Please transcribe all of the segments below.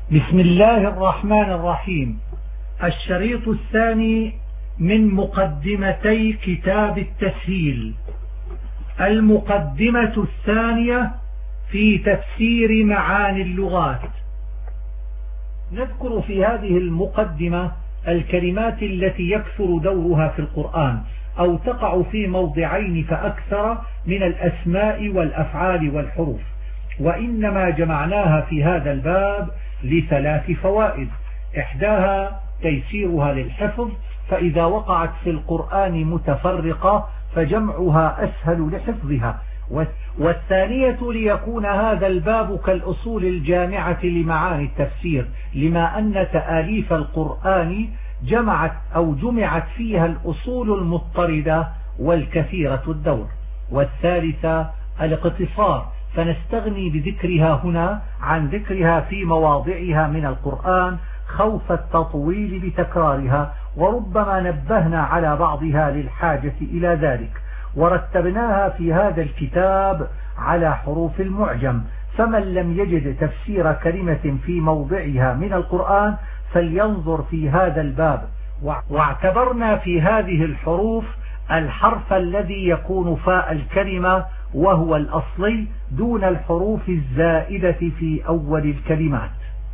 بسم الله الرحمن الرحيم. الشريط الثاني من مقدمتي كتاب التسهيل. المقدمة الثانية في تفسير معاني اللغات. نذكر في هذه المقدمة الكلمات التي يكثر دورها في القرآن أو تقع في موضعين فأكثر من الأسماء والأفعال والحروف، وإنما جمعناها في هذا الباب لثلاث فوائد: إحداها تيسيرها للحفظ، فإذا وقعت في القرآن متفرقة فجمعها أسهل لحفظها، والثانية ليكون هذا الباب كالأصول الجامعة لمعاني التفسير، لما أن تآليف القرآن جمعت فيها الأصول المضطردة والكثيرة الدور. والثالثة الاقتصار، فنستغني بذكرها هنا عن ذكرها في مواضعها من القرآن خوف التطويل بتكرارها، وربما نبهنا على بعضها للحاجة إلى ذلك. ورتبناها في هذا الكتاب على حروف المعجم، فمن لم يجد تفسير كلمة في موضعها من القرآن فلينظر في هذا الباب. واعتبرنا في هذه الحروف الحرف الذي يكون فاء الكلمة وهو الأصلي دون الحروف الزائدة في أول الكلمات.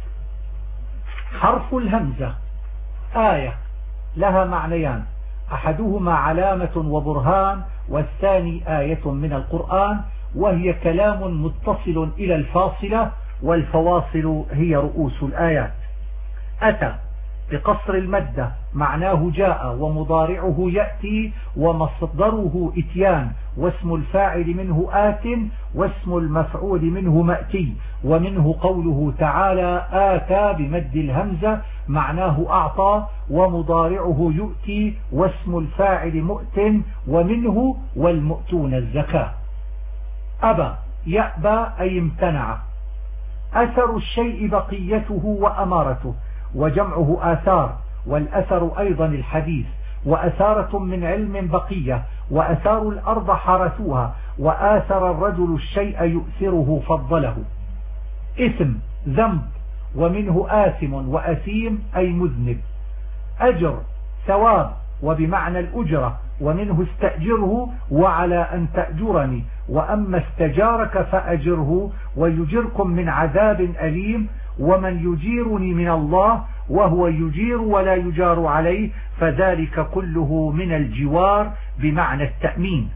حرف الهمزة آية لها معنيان: أحدهما علامة وبرهان، والثاني آية من القرآن، وهي كلام متصل إلى الفاصلة، والفواصل هي رؤوس الآيات. أتى بقصر المدة معناه جاء، ومضارعه يأتي، ومصدره إتيان، واسم الفاعل منه آت، واسم المفعول منه مأتي. ومنه قوله تعالى آتى بمد الهمزة معناه أعطى، ومضارعه يؤتي، واسم الفاعل مؤت، ومنه والمؤتون الزكاة. أبى يأبى أي امتنع. أثر الشيء بقيته وأمارته، وجمعه آثار، والأثر أيضا الحديث. وأثارة من علم بقية، وأثار الأرض حرثوها، وآثر الرجل الشيء يؤثره فضله. إثم ذنب، ومنه آثم وأثيم أي مذنب. أجر ثواب، وبمعنى الأجرة، ومنه استأجره وعلى أن تأجرني، وأما استجارك فأجره ويجركم من عذاب أليم. ومن يجيرني من الله وهو يجير ولا يجار عليه، فذلك كله من الجوار بمعنى التأمين.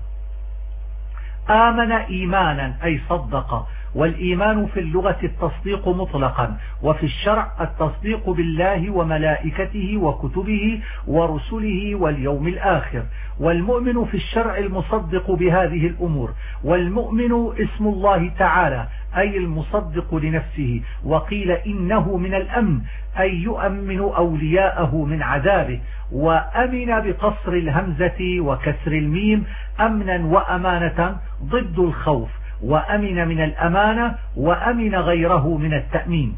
آمن إيمانا أي صدق، والإيمان في اللغة التصديق مطلقا، وفي الشرع التصديق بالله وملائكته وكتبه ورسله واليوم الآخر. والمؤمن في الشرع المصدق بهذه الأمور. والمؤمن اسم الله تعالى أي المصدق لنفسه. وقيل إنه من الأمن أي يؤمن أولياءه من عذابه. وأمن بقصر الهمزة وكسر الميم أمنا وأمانة ضد الخوف، وأمن من الأمانة، وأمن غيره من التأمين.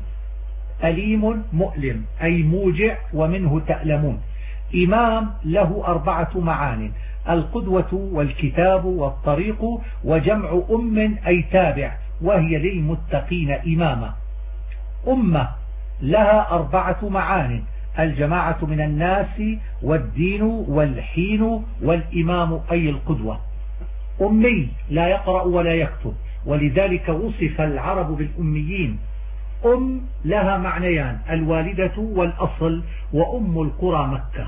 أليم مؤلم أي موجع، ومنه تألمون. إمام له 4 معان: القدوة والكتاب والطريق، وجمع أم أي تابع، وهي للمتقين إماما. أمة لها 4 معان: الجماعة من الناس، والدين، والحين، والإمام أي القدوة. أمي لا يقرأ ولا يكتب، ولذلك وصف العرب بالأميين. أم لها معنيان: الوالدة والأصل، وأم القرى مكة.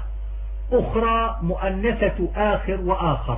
أخرى مؤنثة آخر وآخر.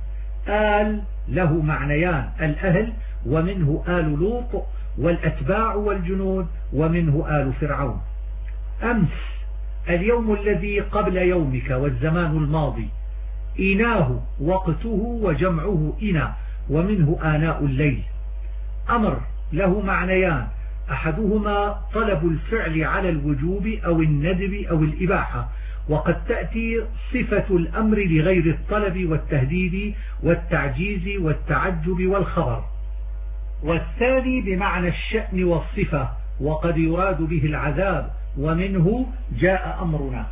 آل له معنيان: الأهل، ومنه آل لوط، والأتباع والجنود، ومنه آل فرعون. أمس اليوم الذي قبل يومك، والزمان الماضي. إناه وقته، وجمعه إنا، ومنه آناء الليل. أمر له معنيان: أحدهما طلب الفعل على الوجوب أو الندب أو الإباحة، وقد تأتي صفة الأمر لغير الطلب والتهديد والتعجيز والتعجب والخبر. والثاني بمعنى الشأن والصفة، وقد يراد به العذاب، ومنه جاء أمرنا.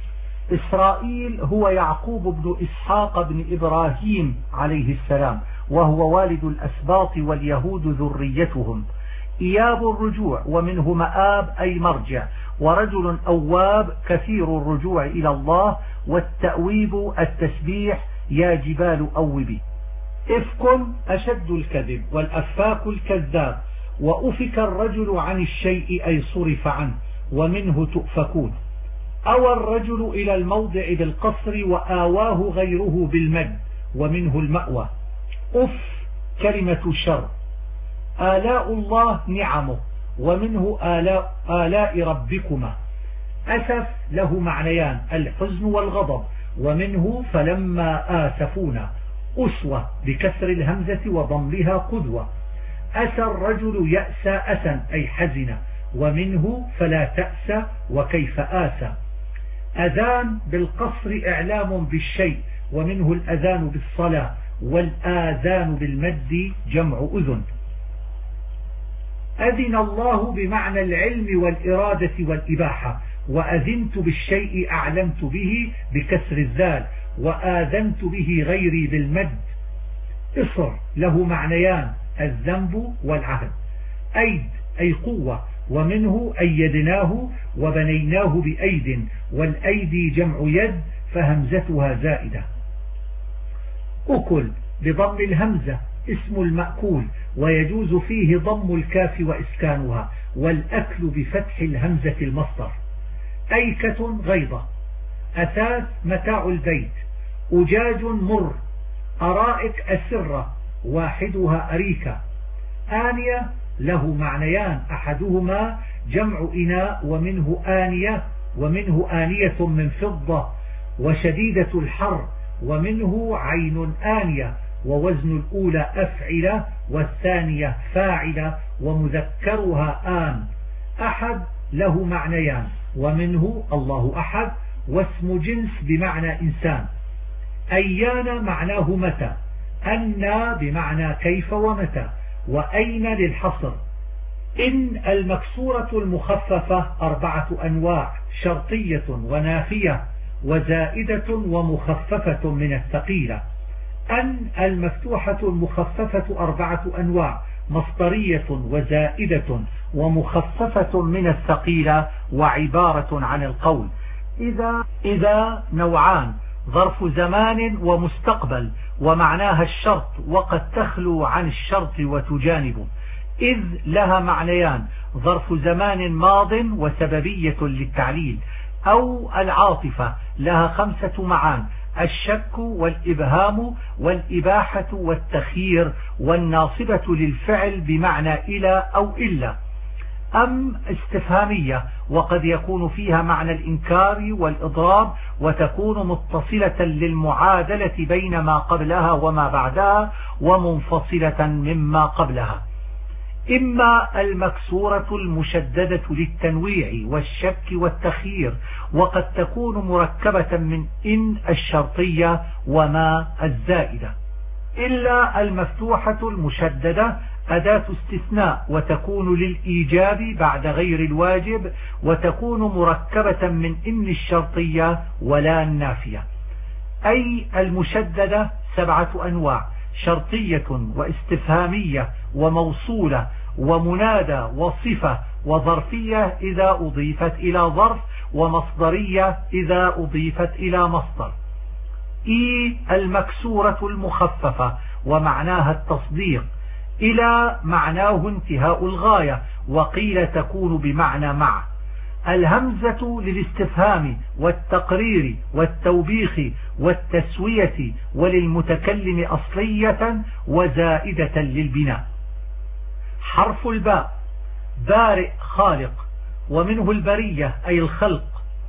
إسرائيل هو يعقوب بن إسحاق بن إبراهيم عليه السلام، وهو والد الأسباط واليهود ذريتهم. إياب الرجوع ومنه مآب أي مرجع، ورجل أواب كثير الرجوع إلى الله، والتأويب التسبيح يا جبال أوبي. إفك أشد الكذب، والأفاك الكذاب، وأفك الرجل عن الشيء أي صرف عنه، ومنه تؤفكون. أوى الرجل إلى الموضع بالقصر وآواه غيره بالمد، ومنه المأوى. أف كلمة شر. آلاء الله نعمه، ومنه آلاء ربكما. أسف له معنيان الحزن والغضب، ومنه فلما آسفونا. أسوة بكسر الهمزة وضمها قدوة. أسى الرجل يأسى أسا أي حزن، ومنه فلا تأسى وكيف آسى. أذان بالقصر إعلام بالشيء، ومنه الأذان بالصلاة، والآذان بالمد جمع أذن. أذن الله بمعنى العلم والإرادة والإباحة، وأذنت بالشيء أعلمت به بكسر الذال، وآذنت به غيري بالمد. إصر له معنيان الذنب والعهد. أيد أي قوة، ومنه أيدناه وبنيناه بأيد، والأيدي جمع يد فهمزتها زائدة. أكل بضم الهمزة اسم المأكول، ويجوز فيه ضم الكاف وإسكانها، والأكل بفتح الهمزة المصدر. أيكة غيضة. أثاث متاع البيت. أجاج مر. أرائك أسرة واحدها أريكة. آنية له معنيان أحدهما جمع إناء، ومنه آنية، ومنه آنية من فضة، وشديدة الحر، ومنه عين آنية، ووزن الأولى أفعلة والثانية فاعلة، ومذكرها آن. أحد له معنيان، ومنه الله أحد، واسم جنس بمعنى إنسان. أيان معناه متى، أن بمعنى كيف ومتى، وأين للحصر. إن المكسورة المخففة 4 أنواع: شرطية ونافية وزائدة ومخففة من الثقيلة. أن المفتوحة المخففة 4 أنواع: مصدرية وزائدة ومخففة من الثقيلة، وعبارة عن القول. إذا نوعان: ظرف زمان ومستقبل، ومعناها الشرط وقد تخلو عن الشرط وتجانبه. إذ لها معنيان: ظرف زمان ماض وسببية للتعليل، أو العاطفة لها 5 معان: الشك والإبهام والإباحة والتخيير، والناصبة للفعل بمعنى إلى أو إلا. أم استفهامية، وقد يكون فيها معنى الإنكار والإضراب، وتكون متصلة للمعادلة بين ما قبلها وما بعدها، ومنفصلة مما قبلها. إما المكسورة المشددة للتنويع والشك والتخيير، وقد تكون مركبة من إن الشرطية وما الزائدة. إلا المفتوحة المشددة أداة استثناء، وتكون للإيجاب بعد غير الواجب، وتكون مركبة من إن الشرطية ولا النافية. أي المشددة 7 أنواع: شرطية واستفهامية وموصولة ومنادى وصفة وظرفية إذا أضيفت إلى ظرف، ومصدرية إذا أضيفت إلى مصدر. إي المكسورة المخففة ومعناها التصديق. إلى معناه انتهاء الغاية، وقيل تكون بمعنى مع. الهمزة للاستفهام والتقرير والتوبيخ والتسوية، وللمتكلم أصلية وزائدة للبناء. حرف الباء. بارئ خالق، ومنه البرية أي الخلق.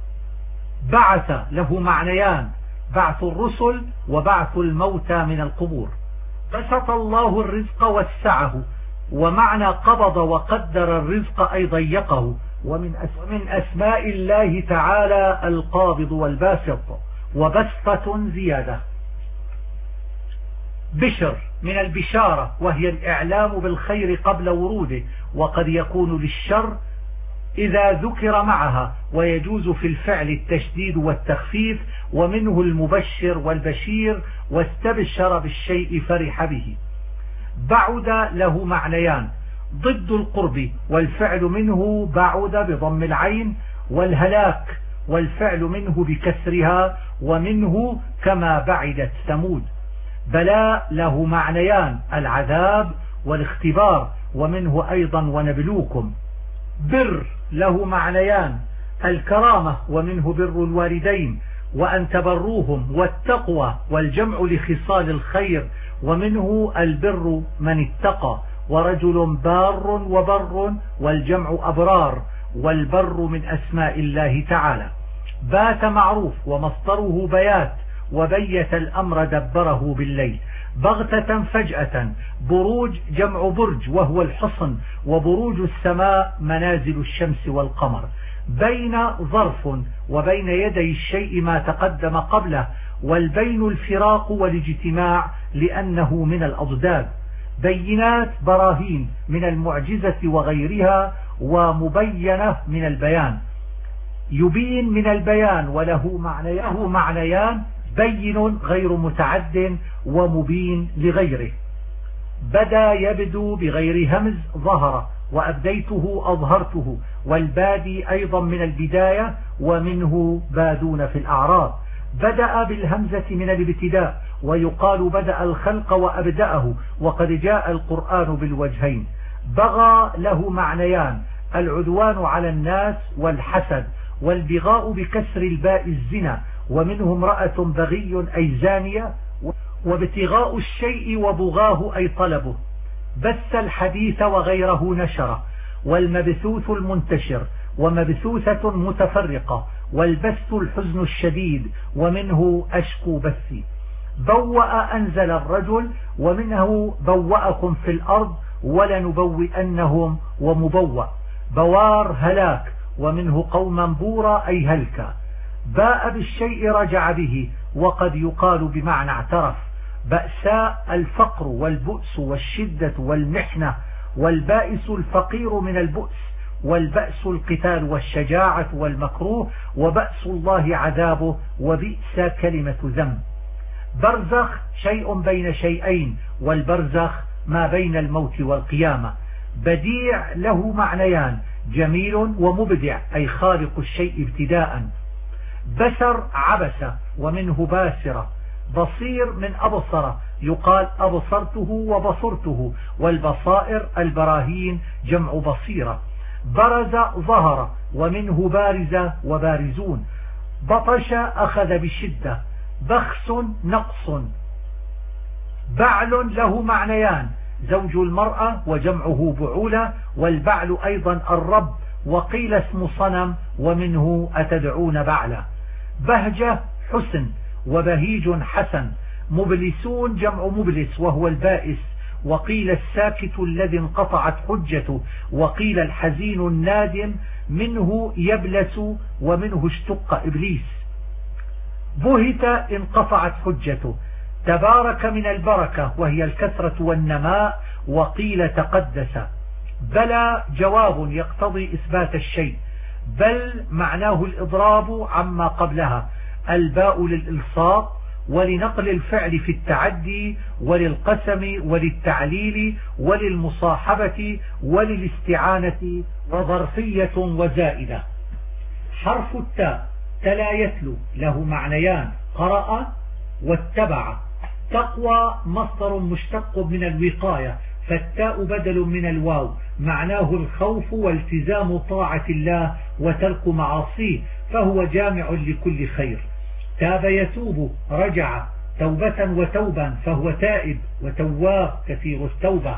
بعث له معنيان: بعث الرسل وبعث الموتى من القبور. بسط الله الرزق وسعه، ومعنى قبض وقدر الرزق أي ضيقه. ومن أسماء الله تعالى القابض والباسط. وبسطة زيادة. بشر من البشارة، وهي الإعلام بالخير قبل وروده، وقد يكون للشر إذا ذكر معها، ويجوز في الفعل التشديد والتخفيف. ومنه المبشر والبشير، واستبشر بالشيء فرح به. بعد له معنيان: ضد القرب، والفعل منه بعد بضم العين، والهلاك والفعل منه بكسرها، ومنه كما بعدت ثمود. بلاء له معنيان، العذاب والاختبار، ومنه أيضا ونبلوكم. بر له معنيان، الكرامة، ومنه بر الوالدين وأن تبروهم، والتقوى والجمع لخصال الخير، ومنه البر من اتقى، ورجل بار وبر والجمع أبرار، والبر من أسماء الله تعالى. بات معروف ومصدره بيات، وبيت الأمر دبره بالليل. بغتة فجأة، بروج جمع برج وهو الحصن، وبروج السماء منازل الشمس والقمر. بين ظرف، وبين يدي الشيء ما تقدم قبله، والبين الفراق والاجتماع لأنه من الأضداد. بينات براهين من المعجزة وغيرها، ومبينة من البيان. يبين من البيان وله معنيان، بين غير متعد، ومبين لغيره. بدا يبدو بغير همز ظهر، وأبديته أظهرته، والبادي أيضا من البداية، ومنه بادون في الأعراض. بدأ بالهمزة من الابتداء، ويقال بدأ الخلق وأبدأه، وقد جاء القرآن بالوجهين. بغى له معنيان، العدوان على الناس والحسد، والبغاء بكسر الباء الزنا، ومنه امرأة بغي أي زانية، وابتغاء الشيء وبغاه أي طلبه. بث الحديث وغيره نشره، والمبثوث المنتشر، ومبثوثة متفرقة، والبث الحزن الشديد، ومنه أشكو بثي. بوأ أنزل الرجل، ومنه بوأكم في الأرض ولنبوئنهم، ومبوأ. بوار هلاك، ومنه قوما بورا أي هلكا. باء بالشيء رجع به، وقد يقال بمعنى اعترف. بأساء الفقر والبؤس والشدة والمحنة، والبائس الفقير من البؤس، والبأس القتال والشجاعة والمكروه، وبأس الله عذابه، وبئس كلمة ذنب. برزخ شيء بين شيئين، والبرزخ ما بين الموت والقيامة. بديع له معنيان، جميل ومبدع أي خالق الشيء ابتداء. بسر عبس، ومنه باسرة. بصير من أبصر، يقال أبصرته وبصرته، والبصائر البراهين جمع بصيرة. برز ظهر، ومنه بارز وبارزون. بطش أخذ بشدة. بخس نقص. بعل له معنيان، زوج المرأة وجمعه بعولة، والبعل أيضا الرب، وقيل اسم صنم، ومنه أتدعون بعلا. بهجة حسن، وبهيج حسن. مبلسون جمع مبلس وهو البائس، وقيل الساكت الذي انقطعت حجته، وقيل الحزين النادم، منه يبلس، ومنه اشتق إبليس. بهت انقطعت حجته. تبارك من البركة وهي الكثرة والنماء، وقيل تقدس. بلى جواب يقتضي إثبات الشيء. بل معناه الإضراب عما قبلها. الباء للإلصاق، ولنقل الفعل في التعدي، وللقسم، وللتعليل، وللمصاحبة، وللاستعانة، وظرفية وزائدة. حرف التاء تلا يتلو له معنيان، قرأ واتبع. تقوى مصدر مشتق من الوقاية، فالتاء بدل من الواو، معناه الخوف والتزام طاعة الله وترك معاصيه، فهو جامع لكل خير. تاب يتوب رجع، توبة وتوبا، فهو تائب، وتواب كثير التوبة.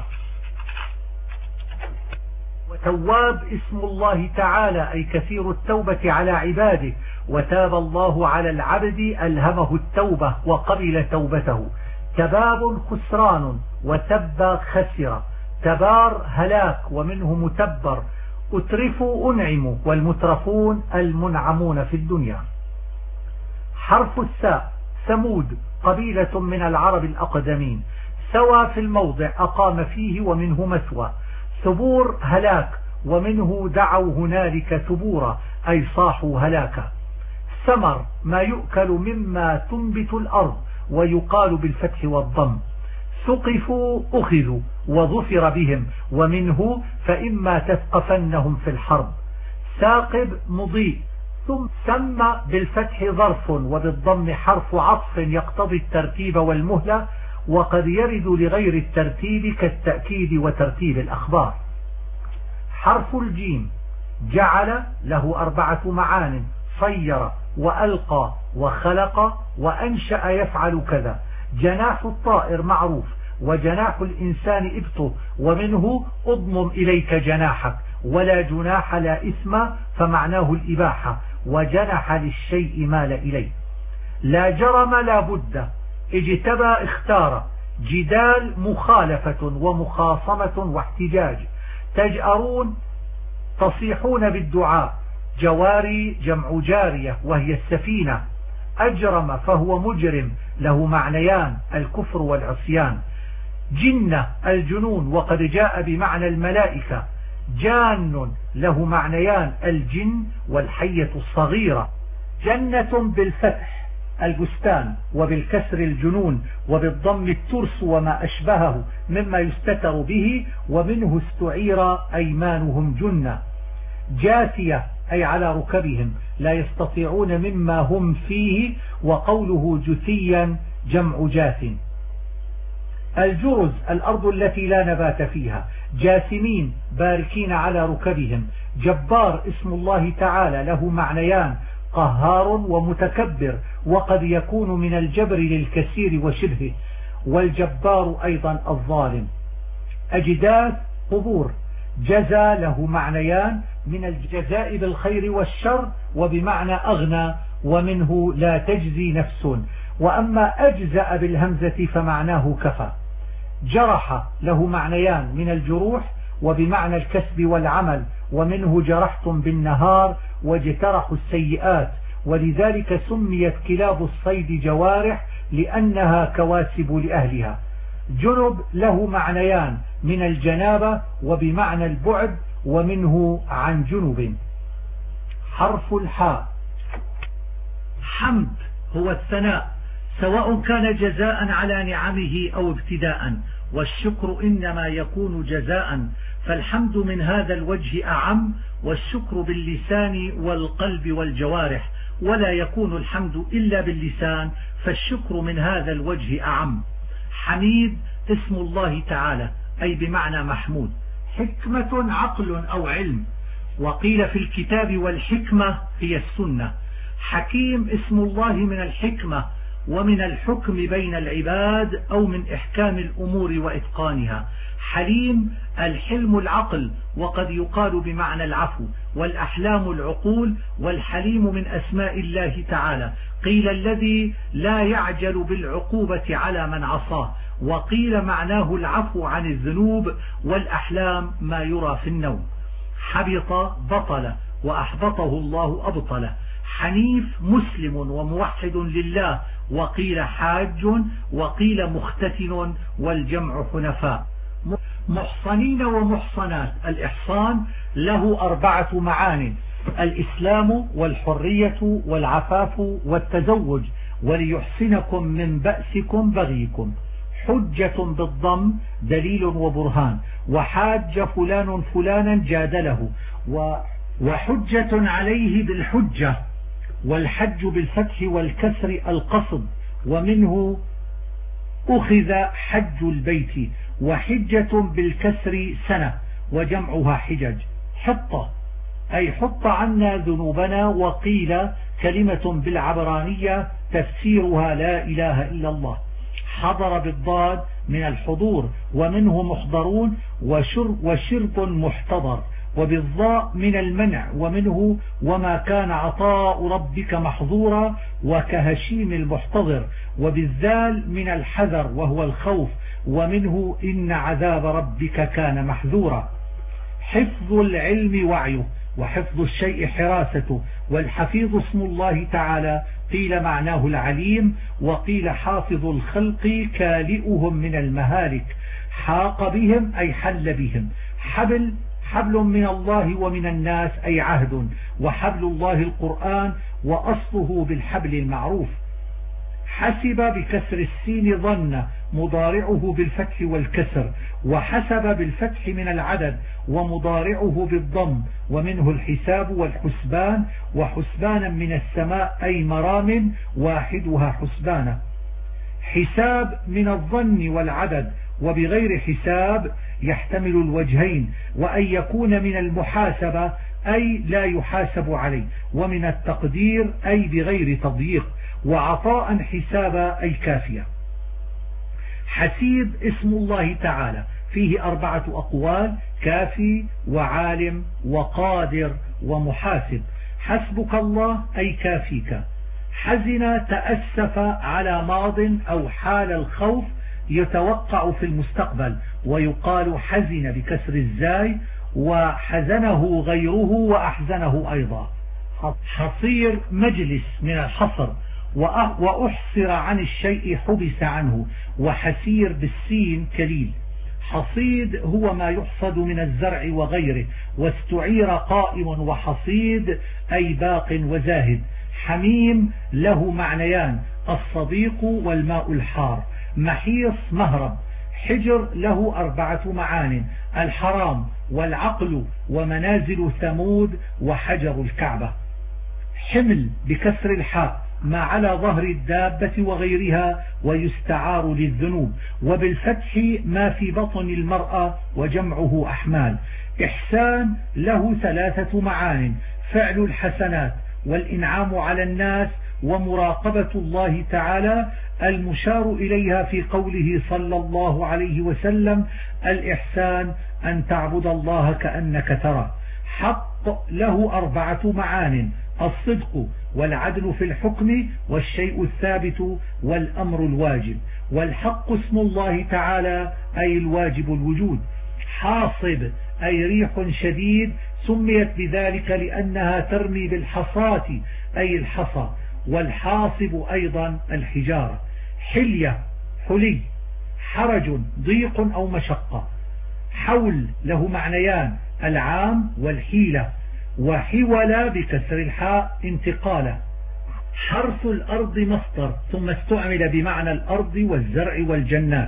وتواب اسم الله تعالى أي كثير التوبة على عباده. وتاب الله على العبد ألهمه التوبة وقبل توبته. تباب خسران، وتب خسر. تبار هلاك، ومنه متبر. أترفوا أنعموا، والمترفون المنعمون في الدنيا. حرف الساء ثمود، قبيلة من العرب الأقدمين. سوى في الموضع أقام فيه، ومنه مثوى. ثبور هلاك، ومنه دعوا هنالك ثبورا أي صاحوا هلاكا. ثمر ما يؤكل مما تنبت الأرض، ويقال بالفتح والضم. ثقفوا أخذوا وظفر بهم، ومنه فإما تثقفنهم في الحرب. ثاقب مضيء. ثم سمى بالفتح ظرف وبالضم حرف عطف يقتضي الترتيب والمهلة، وقد يرد لغير الترتيب كالتأكيد وترتيب الأخبار. حرف الجيم جعل له 4 معان: صير وألقى وخلق وأنشأ يفعل كذا. جناح الطائر معروف، وجناح الإنسان إبطه، ومنه أضمم إليك جناحك، ولا جناح لا إثم فمعناه الإباحة، وجنح للشيء مال إليه. لا جرم لا بد، اجتبى اختار. جدال مخالفة ومخاصمة واحتجاج. تجأرون تصيحون بالدعاء. جواري جمع جارية وهي السفينة. أجرم فهو مجرم، له معنيان: الكفر والعصيان. جنة الجنون، وقد جاء بمعنى الملائكة. جان له معنيان: الجن والحية الصغيرة. جنة بالفتح البستان، وبالكسر الجنون، وبالضم الترس وما أشبهه مما يستتر به، ومنه استعير أيمانهم جنة. جاثية أي على ركبهم، لا يستطيعون مما هم فيه، وقوله جثيا جمع جاث. الجرز الأرض التي لا نبات فيها. جاثمين باركين على ركبهم. جبار اسم الله تعالى، له معنيان: قهار ومتكبر، وقد يكون من الجبر للكثير وشبهه، والجبار أيضا الظالم. أجداث قبور. جزى له معنيان: من الجزاء بالخير والشر، وبمعنى أغنى، ومنه لا تجزي نفس. وأما أجزأ بالهمزة فمعناه كفى. جرح له معنيان: من الجروح، وبمعنى الكسب والعمل، ومنه جرحتم بالنهار واجترحوا السيئات، ولذلك سميت كلاب الصيد جوارح لأنها كواسب لأهلها. جنب له معنيان: من الجنابة، وبمعنى البعد، ومنه عن جنب. حرف الحاء. حمد هو الثناء، سواء كان جزاء على نعمه أو ابتداء، والشكر إنما يكون جزاء، فالحمد من هذا الوجه أعم، والشكر باللسان والقلب والجوارح، ولا يكون الحمد إلا باللسان، فالشكر من هذا الوجه أعم. حميد اسم الله تعالى، أي بمعنى محمود. حكمة عقل أو علم، وقيل في الكتاب والحكمة هي السنة. حكيم اسم الله من الحكمة ومن الحكم بين العباد، أو من إحكام الأمور وإتقانها. حليم الحلم العقل، وقد يقال بمعنى العفو، والأحلام العقول، والحليم من أسماء الله تعالى. قيل الذي لا يعجل بالعقوبة على من عصاه، وقيل معناه العفو عن الذنوب، والأحلام ما يرى في النوم. حبط بطل، وأحبطه الله أبطله. حنيف مسلم وموحد لله، وقيل حاج، وقيل مختتن، والجمع حنفاء. محصنين ومحصنات. الإحصان له 4 معان: الإسلام والحرية والعفاف والتزوج، وليحسنكم من بأسكم بغيكم. حجة بالضم دليل وبرهان. وحاج فلان فلانا جادله، وحجة عليه بالحجة. والحج بالفتح والكسر القصد، ومنه أخذ حج البيت. وحجة بالكسر سنة، وجمعها حجج. حطة أي حط عنا ذنوبنا، وقيل كلمة بالعبرانية تفسيرها لا إله إلا الله. حضر بالضاد من الحضور، ومنه محضرون، وشرط محتضر. وبالضاء من المنع، ومنه وما كان عطاء ربك محظورا، وكهشيم المحتضر. وبالذال من الحذر وهو الخوف، ومنه إن عذاب ربك كان محذورا. حفظ العلم وعيه، وحفظ الشيء حراسته. والحفيظ اسم الله تعالى، قيل معناه العليم، وقيل حافظ الخلق كالئهم من المهالك. حاق بهم أي حل بهم. حبل من الله ومن الناس أي عهد، وحبل الله القرآن، وأصله بالحبل المعروف. حسب بكسر السين ظن، مضارعه بالفتح والكسر، وحسب بالفتح من العدد، ومضارعه بالضم، ومنه الحساب والحسبان، وحسبانا من السماء أي مرام واحدها حسبانا. حساب من الظن والعدد، وبغير حساب يحتمل الوجهين، وأن يكون من المحاسبة أي لا يحاسب عليه، ومن التقدير أي بغير تضييق، وعطاء حسابا أي كافية. حسيب اسم الله تعالى فيه 4 أقوال: كافي وعالم وقادر ومحاسب. حسبك الله أي كافيك. حزن تأسف على ماض أو حال الخوف يتوقع في المستقبل، ويقال حزن بكسر الزاي، وحزنه غيره وأحزنه أيضا. حصير مجلس من الحصر، وأحصر عن الشيء حبس عنه، وحسير بالسين كليل. حصيد هو ما يحصد من الزرع وغيره، واستعير قائم وحصيد أي باق وزاهد. حميم له معنيان: الصديق والماء الحار. محيص مهرب. حجر له 4 معان: الحرام والعقل ومنازل ثمود وحجر الكعبة. حمل بكسر الحاء ما على ظهر الدابة وغيرها، ويستعار للذنوب، وبالفتح ما في بطن المرأة وجمعه أحمال. إحسان له 3 معان: فعل الحسنات، والإنعام على الناس، ومراقبة الله تعالى المشار إليها في قوله صلى الله عليه وسلم: الإحسان أن تعبد الله كأنك ترى. حق له 4 معان: الصدق والعدل في الحكم، والشيء الثابت، والأمر الواجب. والحق اسم الله تعالى أي الواجب الوجود. حاصب أي ريح شديد، سميت بذلك لأنها ترمي بالحصاة أي الحصى، والحاصب أيضا الحجارة. حلية حلي. حرج ضيق أو مشقة. حول له معنيان: العام والحيلة. وحول بكسر الحاء انتقالا. حرث الأرض مصدر، ثم استعمل بمعنى الأرض والزرع والجنات.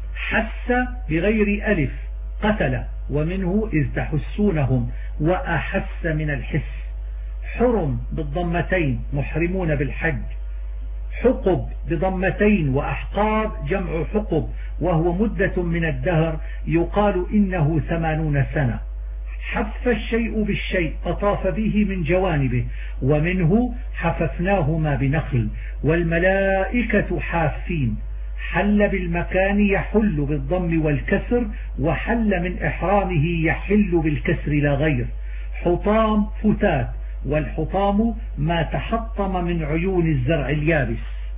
حس بغير ألف. قتل، ومنه إذ تحسونهم، وأحس من الحس. حرم بالضمتين، محرمون بالحج. حقب بضمتين، وأحقاب جمع حقب، وهو مدة من الدهر، يقال إنه 80 سنة. حف الشيء بالشيء، أطاف به من جوانبه، ومنه حففناهما بنخل. والملائكة حافين. حل بالمكان يحل بالضم والكسر، وحل من إحرامه يحل بالكسر لا غير. حطام فتات، والحطام ما تحطم من عيون الزرع اليابس.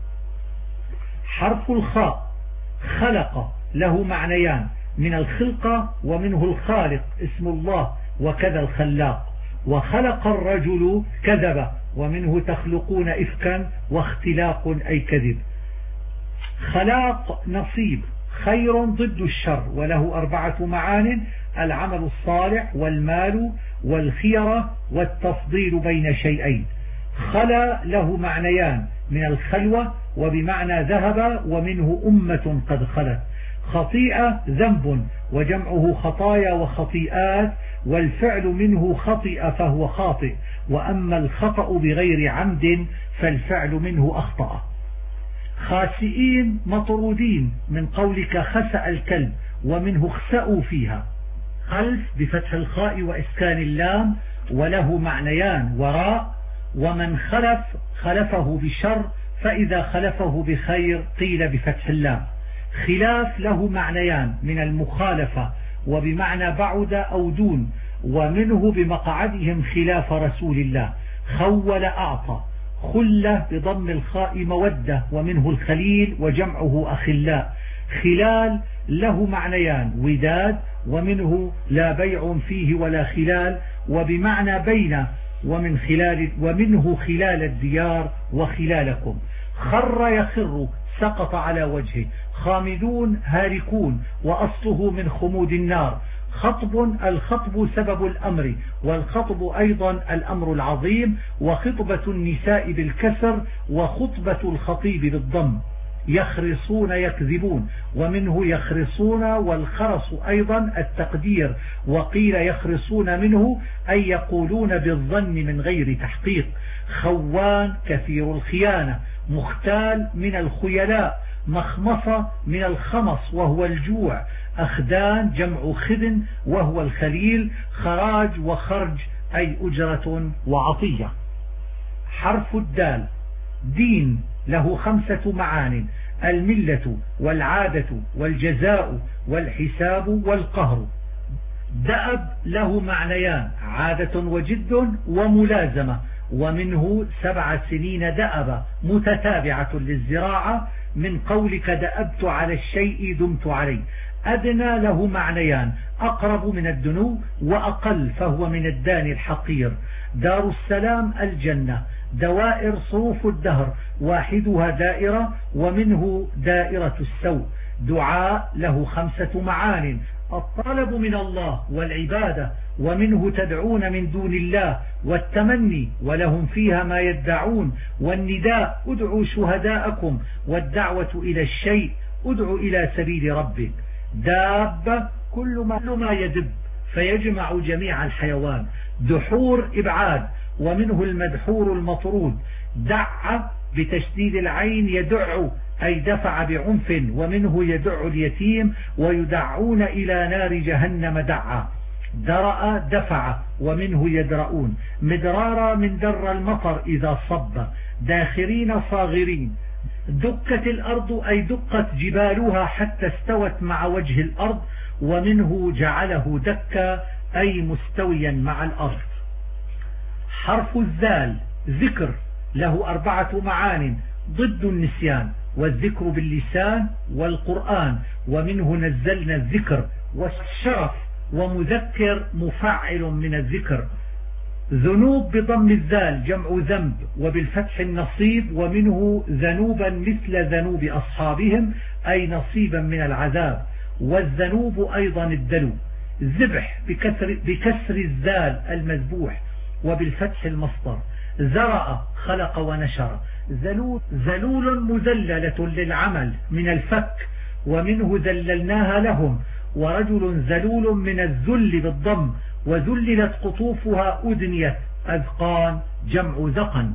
حرف الخاء. خلق له معنيان: من الخلقة، ومنه الخالق اسم الله، وكذا الخلاق. وخلق الرجل كذب، ومنه تخلقون إفكا، واختلاق أي كذب. خلاق نصيب. خير ضد الشر، وله 4 معان: العمل الصالح، والمال، والخيرة، والتفضيل بين شيئين. خلا له معنيان: من الخلوة، وبمعنى ذهب، ومنه أمة قد خلت. خطيئة ذنب، وجمعه خطايا وخطيئات، والفعل منه خطئ فهو خاطئ، وأما الخطأ بغير عمد فالفعل منه أخطأ. خاسئين مطرودين، من قولك خسأ الكلب، ومنه اخسأوا فيها. خلف بفتح الخاء وإسكان اللام، وله معنيان: وراء، ومن خلف خلفه بشر، فإذا خلفه بخير قيل بفتح اللام. خلاف له معنيان: من المخالفة، وبمعنى بعد أو دون، ومنه بمقعدهم خلاف رسول الله. خول أعطى. خلة بضم الخاء مودة، ومنه الخليل، وجمعه أخلاء. خلال له معنيان: وداد، ومنه لا بيع فيه ولا خلال، وبمعنى بين، ومنه خلال الديار وخلالكم. خر يخر، سقط على وجهه. خامدون هاركون، وأصله من خمود النار. خطب. الخطب سبب الأمر، والخطب أيضا الأمر العظيم. وخطبة النساء بالكسر، وخطبة الخطيب بالضم. يخرصون يكذبون، ومنه يخرصون والخرص أيضا التقدير، وقيل يخرصون منه أي يقولون بالظن من غير تحقيق. خوان كثير الخيانة، مختال من الخيلاء، مخمصة من الخمص وهو الجوع، أخدان جمع خدن وهو الخليل، خراج وخرج أي أجرة وعطية. حرف الدال دين له 5 معان: الملة والعادة والجزاء والحساب والقهر. دأب له معنيان: عادة وجد وملازمة، ومنه 7 سنين دأب متتابعة للزراعة، من قولك دأبت على الشيء دمت عليه. أدنى له معنيان: أقرب من الدنو، وأقل فهو من الداني الحقير. دار السلام الجنة. دوائر صروف الدهر، واحدها دائرة، ومنه دائرة السوء. دعاء له 5 معان: الطلب من الله والعبادة، ومنه تدعون من دون الله، والتمني ولهم فيها ما يدعون، والنداء ادعوا شهداءكم، والدعوة إلى الشيء ادعوا إلى سبيل ربك. دابة كل ما يدب فيجمع جميع الحيوان. دحور إبعاد، ومنه المدحور المطرود. دع بتشديد العين يدع أي دفع بعنف، ومنه يدع اليتيم، ويدعون إلى نار جهنم دعا. درأ دفع، ومنه يدرؤون. مدرارا من در المطر إذا صب. داخرين صاغرين. دكت الأرض أي دقت جبالها حتى استوت مع وجه الأرض، ومنه جعله دكا أي مستويا مع الأرض. حرف الذال ذكر، له 4 معان: ضد النسيان، والذكر باللسان والقرآن، ومنه نزلنا الذكر، والشرف، ومذكر مفعل من الذكر. ذنوب بضم الذال جمع ذنب، وبالفتح النصيب، ومنه ذنوبا مثل ذنوب أصحابهم أي نصيبا من العذاب. والذنوب أيضا الدلو. ذبح بكسر الذال المذبوح، وبالفتح المصدر. زرع خلق ونشر. ذلول مذللة للعمل من الفك، ومنه ذللناها لهم. ورجل ذلول من الذل بالضم، وذللت قطوفها أدنيت. أذقان جمع ذقن.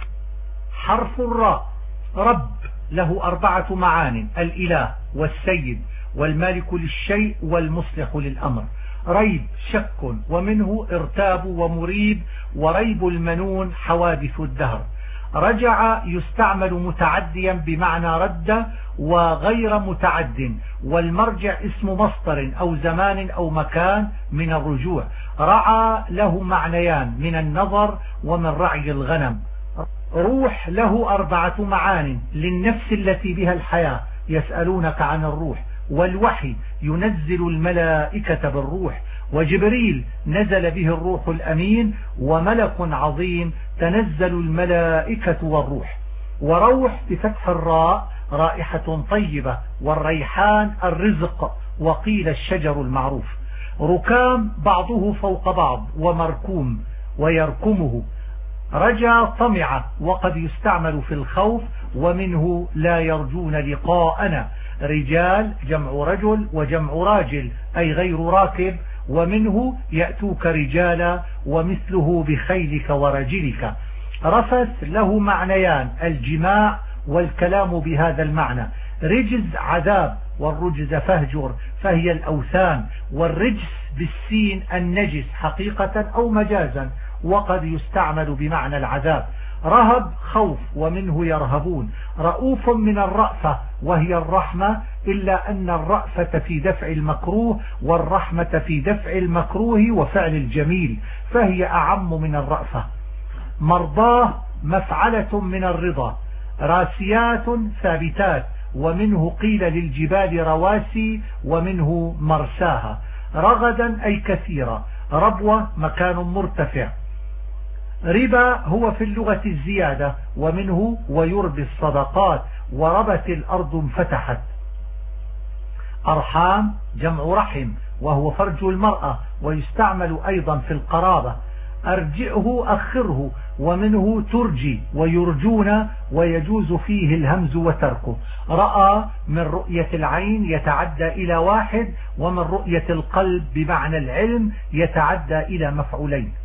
حرف الراء رب، له 4 معان: الإله والسيد والمالك للشيء والمصلح للأمر. ريب شك، ومنه ارتاب ومريب، وريب المنون حوادث الدهر. رجع يستعمل متعديا بمعنى رد وغير متعد، والمرجع اسم مصدر أو زمان أو مكان من الرجوع. رعى له معنيان: من النظر ومن رعي الغنم. روح له 4 معان: للنفس التي بها الحياة، يسألونك عن الروح. والوحي ينزل الملائكة بالروح. وجبريل نزل به الروح الأمين، وملك عظيم تنزل الملائكة والروح. وروح بفتح الراء رائحة طيبة، والريحان الرزق، وقيل الشجر المعروف. ركام بعضه فوق بعض، ومركوم ويركمه. رجا طمع، وقد يستعمل في الخوف، ومنه لا يرجون لقاءنا. رجال جمع رجل وجمع راجل أي غير راكب، ومنه يأتوك رجالا، ومثله بخيلك ورجلك. رفث له معنيان: الجماع والكلام بهذا المعنى. رجز عذاب، والرجز فهجر فهي الأوثان. والرجس بالسين النجس حقيقة أو مجازا، وقد يستعمل بمعنى العذاب. رهب خوف، ومنه يرهبون. رؤوف من الرأفة، وهي الرحمة، إلا أن الرأفة في دفع المكروه، والرحمة في دفع المكروه وفعل الجميل، فهي أعم من الرأفة. مرضاه مفعلة من الرضا. راسيات ثابتات، ومنه قيل للجبال رواسي، ومنه مرساها. رغدا أي كثيرا. ربوة مكان مرتفع. ربا هو في اللغة الزيادة، ومنه ويربي الصدقات. وربت الأرض انفتحت. أرحام جمع رحم، وهو فرج المرأة، ويستعمل أيضا في القرابة. أرجئه أخره، ومنه ترجي ويرجون ويجوز فيه الهمز وتركه. رأى من رؤية العين يتعدى إلى واحد، ومن رؤية القلب بمعنى العلم يتعدى إلى مفعولين.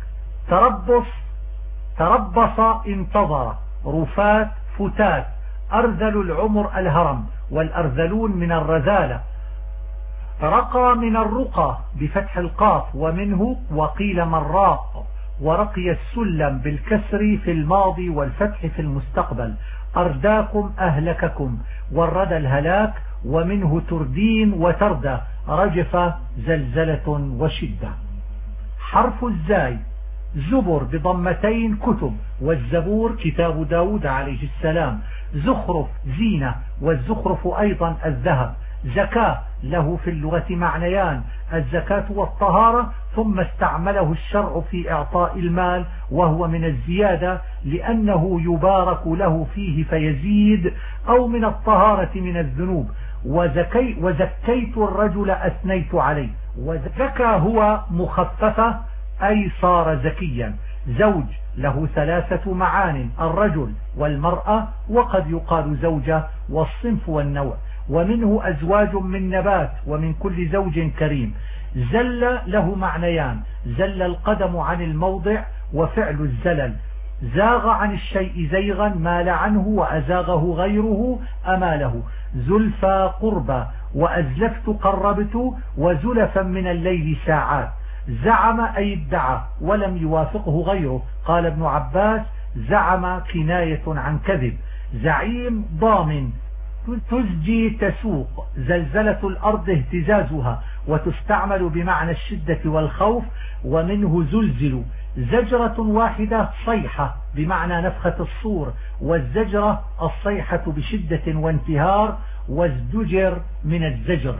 تربص انتظر، رفات فتات، أرذل العمر الهرم، والأرذلون من الرذالة. رقى من الرقى بفتح القاف، ومنه وقيل مراق، ورقي السلم بالكسر في الماضي والفتح في المستقبل. أرداكم أهلككم، والردى الهلاك، ومنه تردين وتردى، رجفة زلزلة وشدة. حرف الزاي زبر بضمتين كتب، والزبور كتاب داود عليه السلام. زخرف زينة، والزخرف أيضا الذهب. زكاة له في اللغة معنيان، الزكاة والطهارة، ثم استعمله الشرع في إعطاء المال، وهو من الزيادة لأنه يبارك له فيه فيزيد، أو من الطهارة من الذنوب. وزكيت الرجل أثنيت عليه، وزكى هو مخففة أي صار زكيا. زوج له 3 معان، الرجل والمرأة، وقد يقال زوجة، والصنف والنوع. ومنه أزواج من نبات، ومن كل زوج كريم. زل له معنيان، زل القدم عن الموضع، وفعل الزلل. زاغ عن الشيء زيغا، مال عنه، وأزاغه غيره أماله. زلفى قربى، وأزلفت قربت، وزلفا من الليل ساعات. زعم أي ادعى ولم يوافقه غيره، قال ابن عباس زعم كناية عن كذب. زعيم ضامن، تزجي تسوق، زلزلة الأرض اهتزازها، وتستعمل بمعنى الشدة والخوف. ومنه زلزل. زجرة واحدة صيحة بمعنى نفخة الصور، والزجرة الصيحة بشدة وانتهار، وازدجر من الزجر.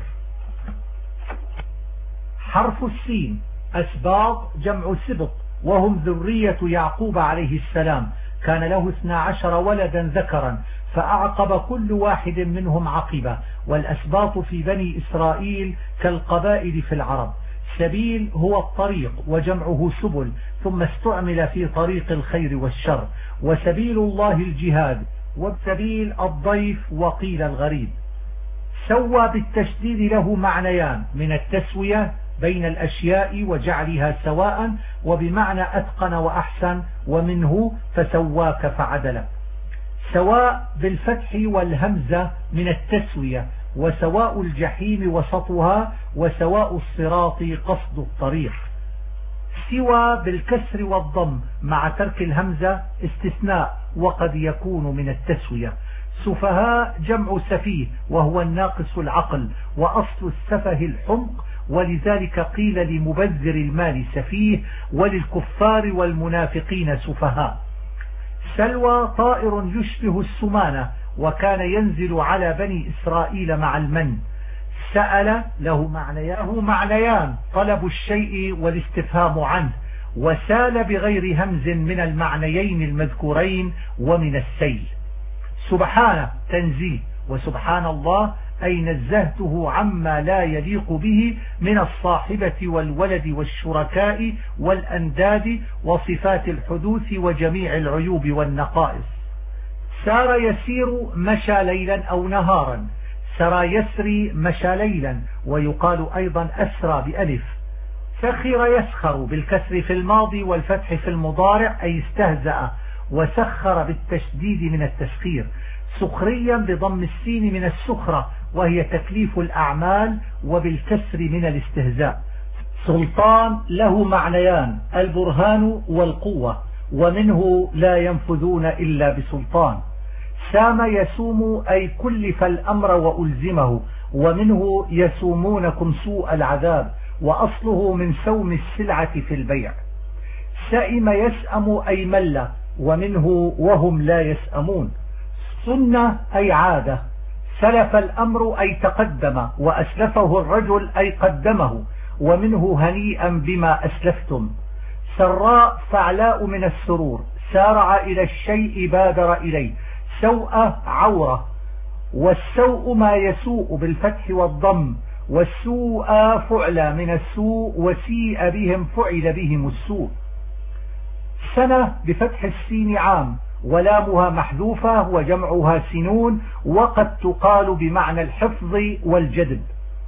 حرف السين أسباط جمع سبط، وهم ذرية يعقوب عليه السلام، كان له 12 ولدا ذكرا، فأعقب كل واحد منهم عقبة. والأسباط في بني إسرائيل كالقبائل في العرب. سبيل هو الطريق، وجمعه سبل، ثم استعمل في طريق الخير والشر. وسبيل الله الجهاد، والسبيل الضيف، وقيل الغريب. سوى بالتشديد له معنيان، من التسوية بين الأشياء وجعلها سواء، وبمعنى أتقن وأحسن، ومنه فسواك فعدلك. سواء بالفتح والهمزة من التسوية، وسواء الجحيم وسطها، وسواء الصراط قصد الطريق. سوى بالكسر والضم مع ترك الهمزة استثناء، وقد يكون من التسوية. سفهاء جمع سفيه، وهو الناقص العقل، وأصل السفه الحمق، ولذلك قيل لمبذر المال سفيه، وللكفار والمنافقين سفهاء. سلوى طائر يشبه السمانة، وكان ينزل على بني إسرائيل مع المن. سأل له معنيان، طلب الشيء والاستفهام عنه. وسال بغير همز من المعنيين المذكورين، ومن السيل. سبحانه تنزيه، وسبحان الله أي نزهته عما لا يليق به من الصاحبة والولد والشركاء والأنداد وصفات الحدوث وجميع العيوب والنقائص. سار يسير مشى ليلا أو نهارا، سرى يسري مشى ليلا، ويقال أيضا أسرى بألف. سخر يسخر بالكسر في الماضي والفتح في المضارع أي استهزأ، وسخر بالتشديد من التسخير. سخريا بضم السين من السخرة، وهي تكليف الأعمال، وبالكسر من الاستهزاء. سلطان له معنيان، البرهان والقوة، ومنه لا ينفذون إلا بسلطان. سام يسوم أي كلف الأمر وألزمه، ومنه يسومونكم سوء العذاب، وأصله من سوم السلعة في البيع. سئم يسأم أي مل، ومنه وهم لا يسأمون. سنة أي عادة. سلف الأمر أي تقدم، وأسلفه الرجل أي قدمه، ومنه هنيئا بما أسلفتم. سراء فعلاء من السرور، سارع إلى الشيء بادر إليه. سوء عورة، والسوء ما يسوء بالفتح والضم، والسوء فعل من السوء، وسيء بهم فعل بهم السوء. سنة بفتح السين عام، ولامها محذوفة وجمعها سنون، وقد تقال بمعنى الحفظ والجذب.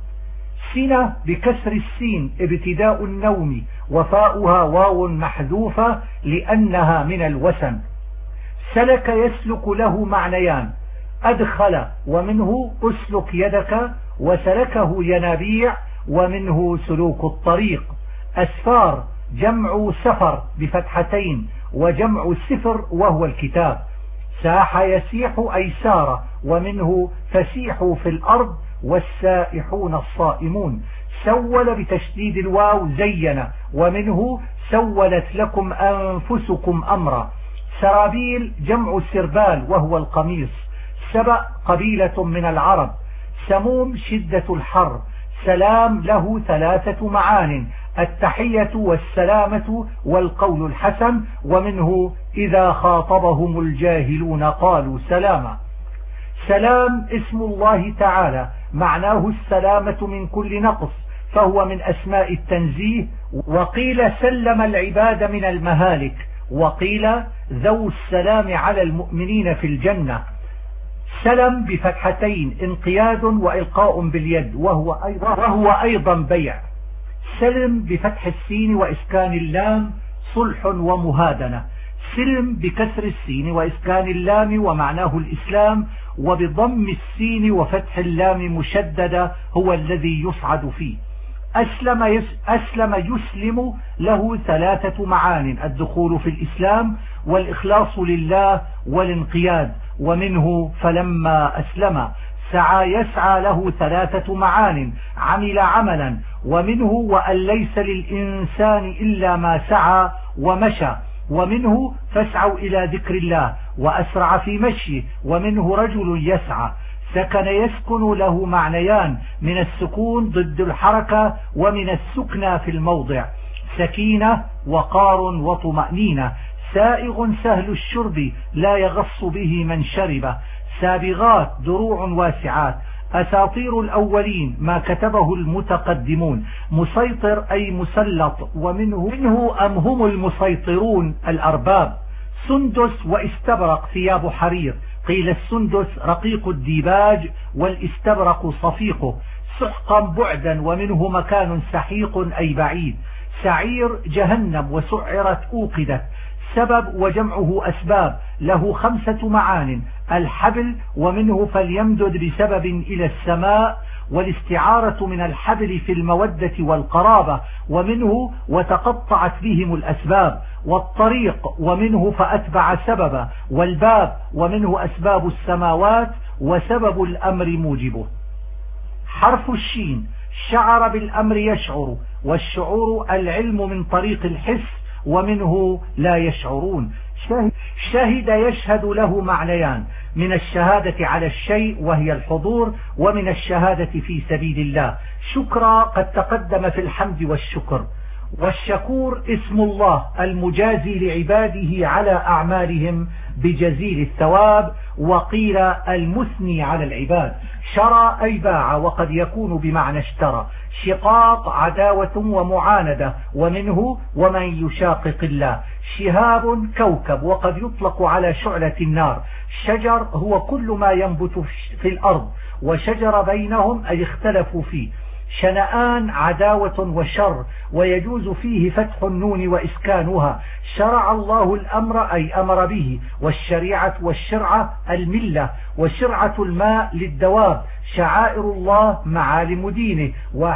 سنة بكسر السين ابتداء النوم، وفاؤها واو محذوفة لأنها من الوسن. سلك يسلك له معنيان: أدخل ومنه أسلك يدك، وسلكه ينابيع ومنه سلوك الطريق. أسفار جمع سفر بفتحتين، وجمع سفر وهو الكتاب. ساح يسيح أي سار، ومنه فسيحوا في الأرض والسائحون الصائمون. سول بتشديد الواو زين، ومنه سولت لكم أنفسكم أمرا. سرابيل جمع سربال وهو القميص. سبأ قبيلة من العرب. سموم شدة الحر. سلام له 3 معان: التحية والسلامة والقول الحسن، ومنه إذا خاطبهم الجاهلون قالوا سلاما. سلام اسم الله تعالى، معناه السلامة من كل نقص، فهو من أسماء التنزيه. وقيل سلم العباد من المهالك، وقيل ذو السلام على المؤمنين في الجنة. سلم بفتحتين انقياد وإلقاء باليد، وهو أيضا بيع. سلم بفتح السين وإسكان اللام صلح ومهادنة. سلم بكسر السين وإسكان اللام ومعناه الإسلام، وبضم السين وفتح اللام مشددة هو الذي يصعد فيه. أسلم يسلم له 3 معان: الدخول في الإسلام، والإخلاص لله، والانقياد، ومنه فلما أسلم. سعى يسعى له 3 معان: عمل عملا، ومنه وأن ليس للإنسان إلا ما سعى، ومشى، ومنه فاسعوا إلى ذكر الله، وأسرع في مشيه، ومنه رجل يسعى. سكن يسكن له معنيان: من السكون ضد الحركة، ومن السكنى في الموضع. سكينة وقار وطمأنينة. سائغ سهل الشرب، لا يغص به من شرب. سابغات دروع واسعات. أساطير الأولين، ما كتبه المتقدمون. مسيطر أي مسلط، ومنه أم هم المسيطرون الأرباب. سندس واستبرق ثياب حرير، قيل السندس رقيق الديباج، والاستبرق صفيقه. سحقا بعدا، ومنه مكان سحيق أي بعيد. سعير جهنم، وسعرت أوقدت. سبب وجمعه أسباب، له 5 معان: الحبل، ومنه فليمدد بسبب إلى السماء، والاستعارة من الحبل في المودة والقرابة، ومنه وتقطعت بهم الأسباب. والطريق، ومنه فأتبع سببا. والباب، ومنه أسباب السماوات، وسبب الأمر موجبه. حرف الشين شعر بالأمر يشعر، والشعور العلم من طريق الحس، ومنه لا يشعرون. شهد يشهد له معنيان: من الشهادة على الشيء وهي الحضور، ومن الشهادة في سبيل الله. شكرا قد تقدم في الحمد والشكر. والشكور اسم الله المجازي لعباده على أعمالهم بجزيل الثواب. وقيل المثني على العباد. شرى أي باع، وقد يكون بمعنى اشترى. شقاق عداوة ومعاندة، ومنه ومن يشاقق الله. شهاب كوكب، وقد يطلق على شعلة النار. شجر هو كل ما ينبت في الأرض، وشجر بينهم أي اختلفوا فيه. شنآن عداوة وشر، ويجوز فيه فتح النون وإسكانها. شرع الله الأمر أي أمر به. والشريعة والشرعة الملة. وشرعة الماء للدواب. شعائر الله معالم دينه،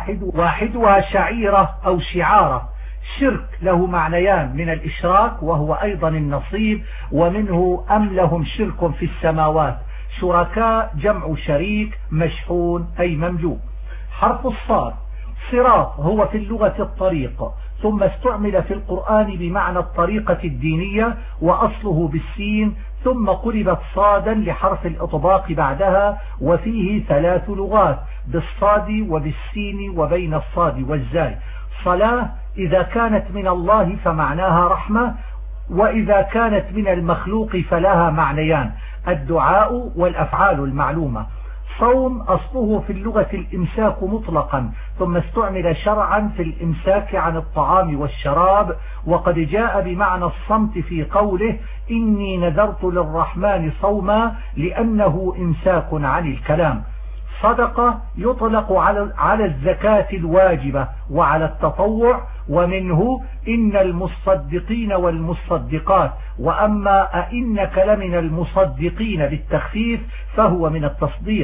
واحدها شعيرة أو شعارة. شرك له معنيان: من الإشراك وهو أيضا النصيب، ومنه أم لهم شرك في السماوات. شركاء جمع شريك. مشحون أي مملوك. حرف الصاد صراط، هو في اللغة الطريق، ثم استعمل في القرآن بمعنى الطريقة الدينية، وأصله بالسين، ثم قلبت صادا لحرف الإطباق بعدها. وفيه 3 لغات: بالصاد وبالسين وبين الصاد والزاي. صلاة إذا كانت من الله فمعناها رحمة، وإذا كانت من المخلوق فلها معنيان: الدعاء والأفعال المعلومة. الصوم أصله في اللغة الإمساك مطلقا، ثم استعمل شرعا في الإمساك عن الطعام والشراب، وقد جاء بمعنى الصمت في قوله إني نذرت للرحمن صوما، لأنه إمساك عن الكلام. صدقة يطلق على الزكاة الواجبة وعلى التطوع، ومنه إن المصدقين والمصدقات، وأما أئنك لمن المصدقين بالتخفيف فهو من التصديق.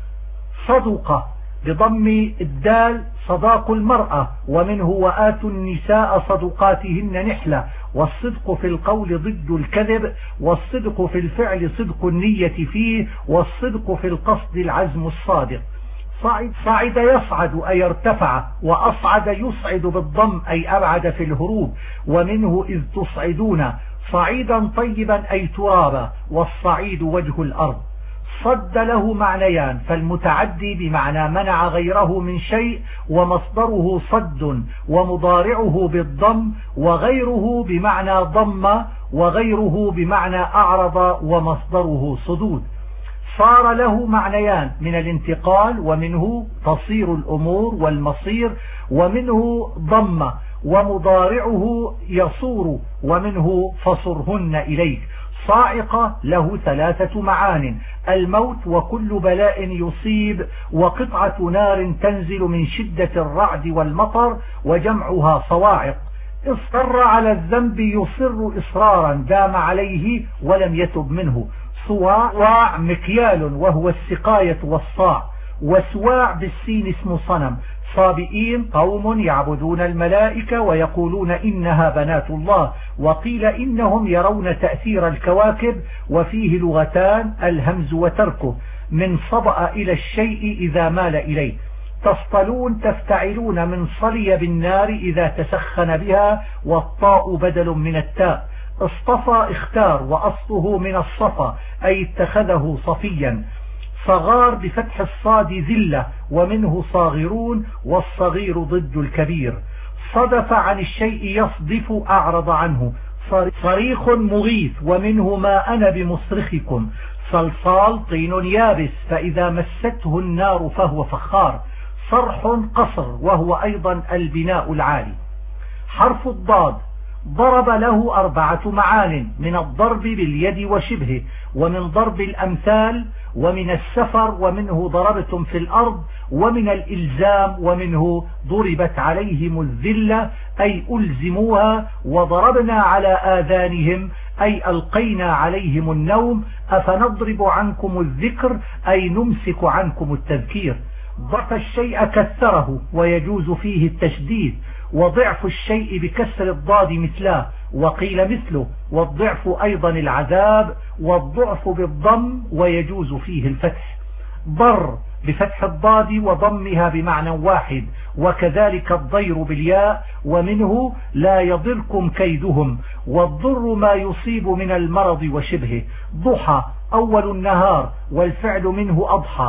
صدقة بضم الدال صداق المرأة، ومنه وآتوا النساء صدقاتهن نحلة. والصدق في القول ضد الكذب، والصدق في الفعل صدق النية فيه، والصدق في القصد العزم الصادق. صعد يصعد أي ارتفع، وأصعد يصعد بالضم أي أبعد في الهروب، ومنه إذ تصعدون. صعيدا طيبا أي ترابا، والصعيد وجه الأرض. صد له معنيان، فالمتعدي بمعنى منع غيره من شيء ومصدره صد، ومضارعه بالضم، وغيره بمعنى ضم، وغيره بمعنى أعرض ومصدره صدود. صار له معنيان من الانتقال، ومنه تصير الأمور والمصير، ومنه ضم، ومضارعه يصور، ومنه فصرهن إليك. صاعقة له 3 معان: الموت وكل بلاء يصيب، وقطعة نار تنزل من شدة الرعد والمطر، وجمعها صواعق. اصر على الذنب يصر إصرارا دام عليه ولم يتب منه. صواع مكيال وهو السقاية والصاع، وسواع بالسين اسم صنم. صابئين قوم يعبدون الملائكة ويقولون إنها بنات الله، وقيل إنهم يرون تأثير الكواكب، وفيه لغتان: الهمز وتركه، من صبأ إلى الشيء إذا مال إليه. تصطلون تفتعلون من صلي بالنار إذا تسخن بها، والطاء بدل من التاء. اصطفى اختار، وأصله من الصفا أي اتخذه صفيا. صغار بفتح الصاد ذلة، ومنه صاغرون، والصغير ضد الكبير. صدف عن الشيء يصدف أعرض عنه. صريخ مغيث، ومنه ما أنا بمصرخكم. صلصال طين يابس، فإذا مسته النار فهو فخار. صرح قصر، وهو أيضا البناء العالي. حرف الضاد ضرب له 4 معان: من الضرب باليد وشبهه، ومن ضرب الأمثال، ومن السفر، ومنه ضربتم في الأرض، ومن الإلزام، ومنه ضربت عليهم الذلة أي ألزموها، وضربنا على آذانهم أي ألقينا عليهم النوم. أفنضرب عنكم الذكر أي نمسك عنكم التذكير. ضعف الشيء كثره، ويجوز فيه التشديد، وضعف الشيء بكسر الضاد مثله، وقيل مثله. والضعف أيضا العذاب، والضعف بالضم، ويجوز فيه الفتح. ضر بفتح الضاد وضمها بمعنى واحد، وكذلك الضير بالياء، ومنه لا يضركم كيدهم. والضر ما يصيب من المرض وشبهه. ضحى أول النهار، والفعل منه أضحى.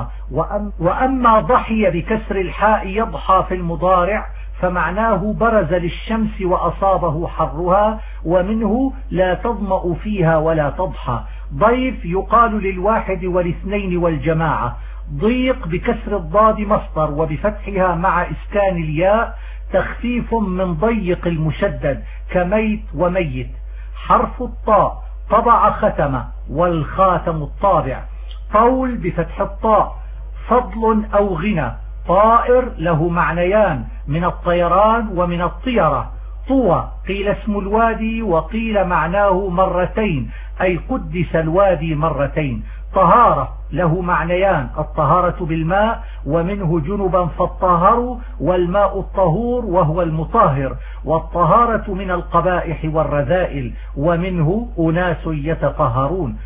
وأما ضحي بكسر الحاء يضحى في المضارع، فمعناه برز للشمس وأصابه حرها، ومنه لا تظمأ فيها ولا تضحى. ضيف يقال للواحد والاثنين والجماعة. ضيق بكسر الضاد مصدر، وبفتحها مع إسكان الياء تخفيف من ضيق المشدد كميت وميت. حرف الطاء طبع ختم، والخاتم الطابع. طول بفتح الطاء، فضل أو غنى. طائر له معنيان: من الطيران ومن الطيرة. طوى قيل اسم الوادي، وقيل معناه مرتين أي قدس الوادي مرتين. طهارة له معنيان: الطهارة بالماء، ومنه جنبا فالطهر، والماء الطهور وهو المطهر. والطهارة من القبائح والرذائل، ومنه أناس يتطهرون.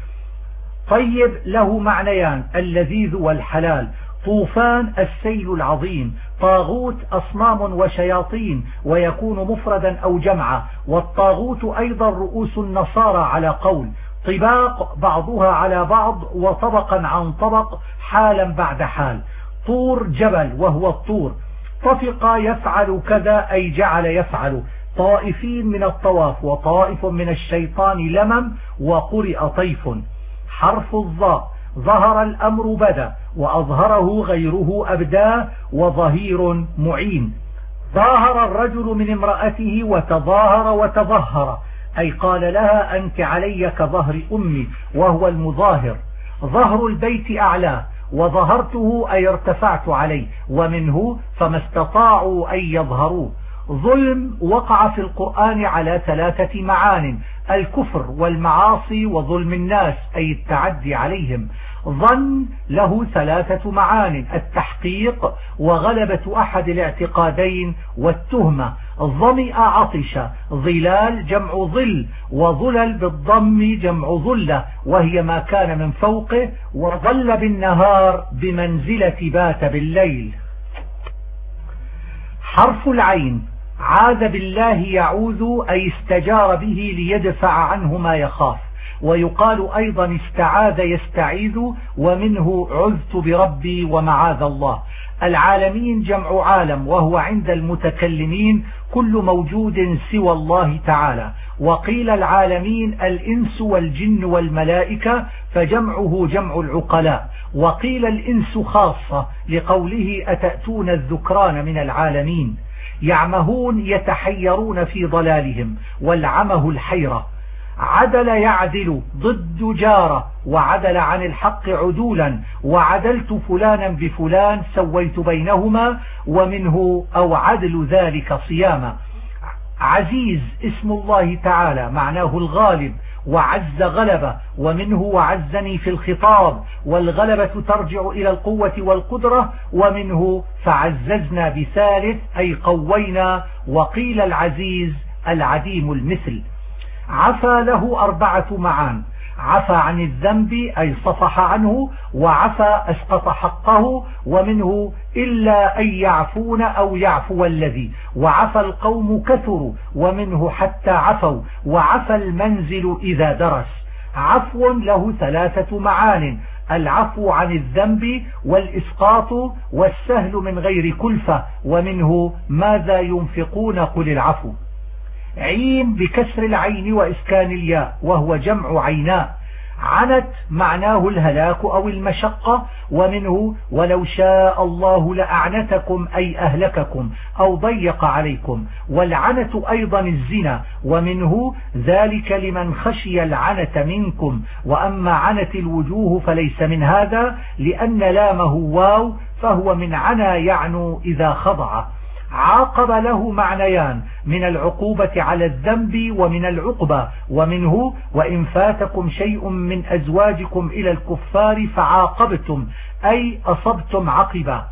طيب له معنيان: اللذيذ والحلال. طوفان السيل العظيم. طاغوت أصنام وشياطين، ويكون مفردا أو جمعا. والطاغوت أيضا رؤوس النصارى على قول. طباق بعضها على بعض، وطبقا عن طبق، حالا بعد حال. طور جبل وهو الطور. طفق يفعل كذا أي جعل يفعل. طائفين من الطواف، وطائف من الشيطان لمم، وقرئ طيف. حرف الظاء ظهر الأمر بدا، وأظهره غيره أبداه، وظهير معين. ظاهر الرجل من امرأته وتظاهر وتظهر، أي قال لها أنت علي كظهر أمي، وهو المظاهر. ظهر البيت أعلاه، وظهرته أي ارتفعت عليه، ومنه فما استطاعوا أن يظهروه. ظلم وقع في القرآن على 3 معان: الكفر والمعاصي وظلم الناس أي التعدي عليهم. ظن له 3 معان: التحقيق وغلبة أحد الاعتقادين والتهمة. ظمئ عطش، ظلال جمع ظل، وظلل بالضم جمع ظلة، وهي ما كان من فوقه، وظل بالنهار بمنزلة بات بالليل. حرف العين: عاذ بالله يعوذ، أي استجار به ليدفع عنه ما يخاف. ويقال أيضا استعاذ يستعيذ، ومنه عذت بربي ومعاذ الله. العالمين جمع عالم، وهو عند المتكلمين كل موجود سوى الله تعالى. وقيل العالمين الإنس والجن والملائكة، فجمعه جمع العقلاء. وقيل الإنس خاصة لقوله أتأتون الذكران من العالمين. يعمهون يتحيرون في ضلالهم، والعمه الحيرة. عدل يعدل ضد جارة، وعدل عن الحق عدولا، وعدلت فلانا بفلان سويت بينهما، ومنه أو عدل ذلك صياما. عزيز اسم الله تعالى معناه الغالب، وعز غلبة، ومنه وعزني في الخطاب، والغلبة ترجع إلى القوة والقدرة، ومنه فعززنا بثالث أي قوينا. وقيل العزيز العديم المثل. عفى له 4 معان: عفى عن الذنب أي صفح عنه، وعفى أسقط حقه، ومنه إلا أن يعفون أو يعفو الذي، وعفى القوم كثروا، ومنه حتى عفوا، وعفى المنزل إذا درس. عفو له 3 معان: العفو عن الذنب، والإسقاط، والسهل من غير كلفة، ومنه ماذا ينفقون قل العفو. عين بكسر العين وإسكان الياء، وهو جمع عيناء. عنت معناه الهلاك أو المشقة، ومنه ولو شاء الله لأعنتكم أي أهلككم أو ضيق عليكم. والعنة أيضا الزنا، ومنه ذلك لمن خشي العنة منكم. وأما عنت الوجوه فليس من هذا، لأن لامه واو، فهو من عنا يعنو إذا خضع. عاقب له معنيان: من العقوبة على الذنب، ومن العقبة. ومنه وإن فاتكم شيء من أزواجكم إلى الكفار فعاقبتم أي أصبتم عقبا.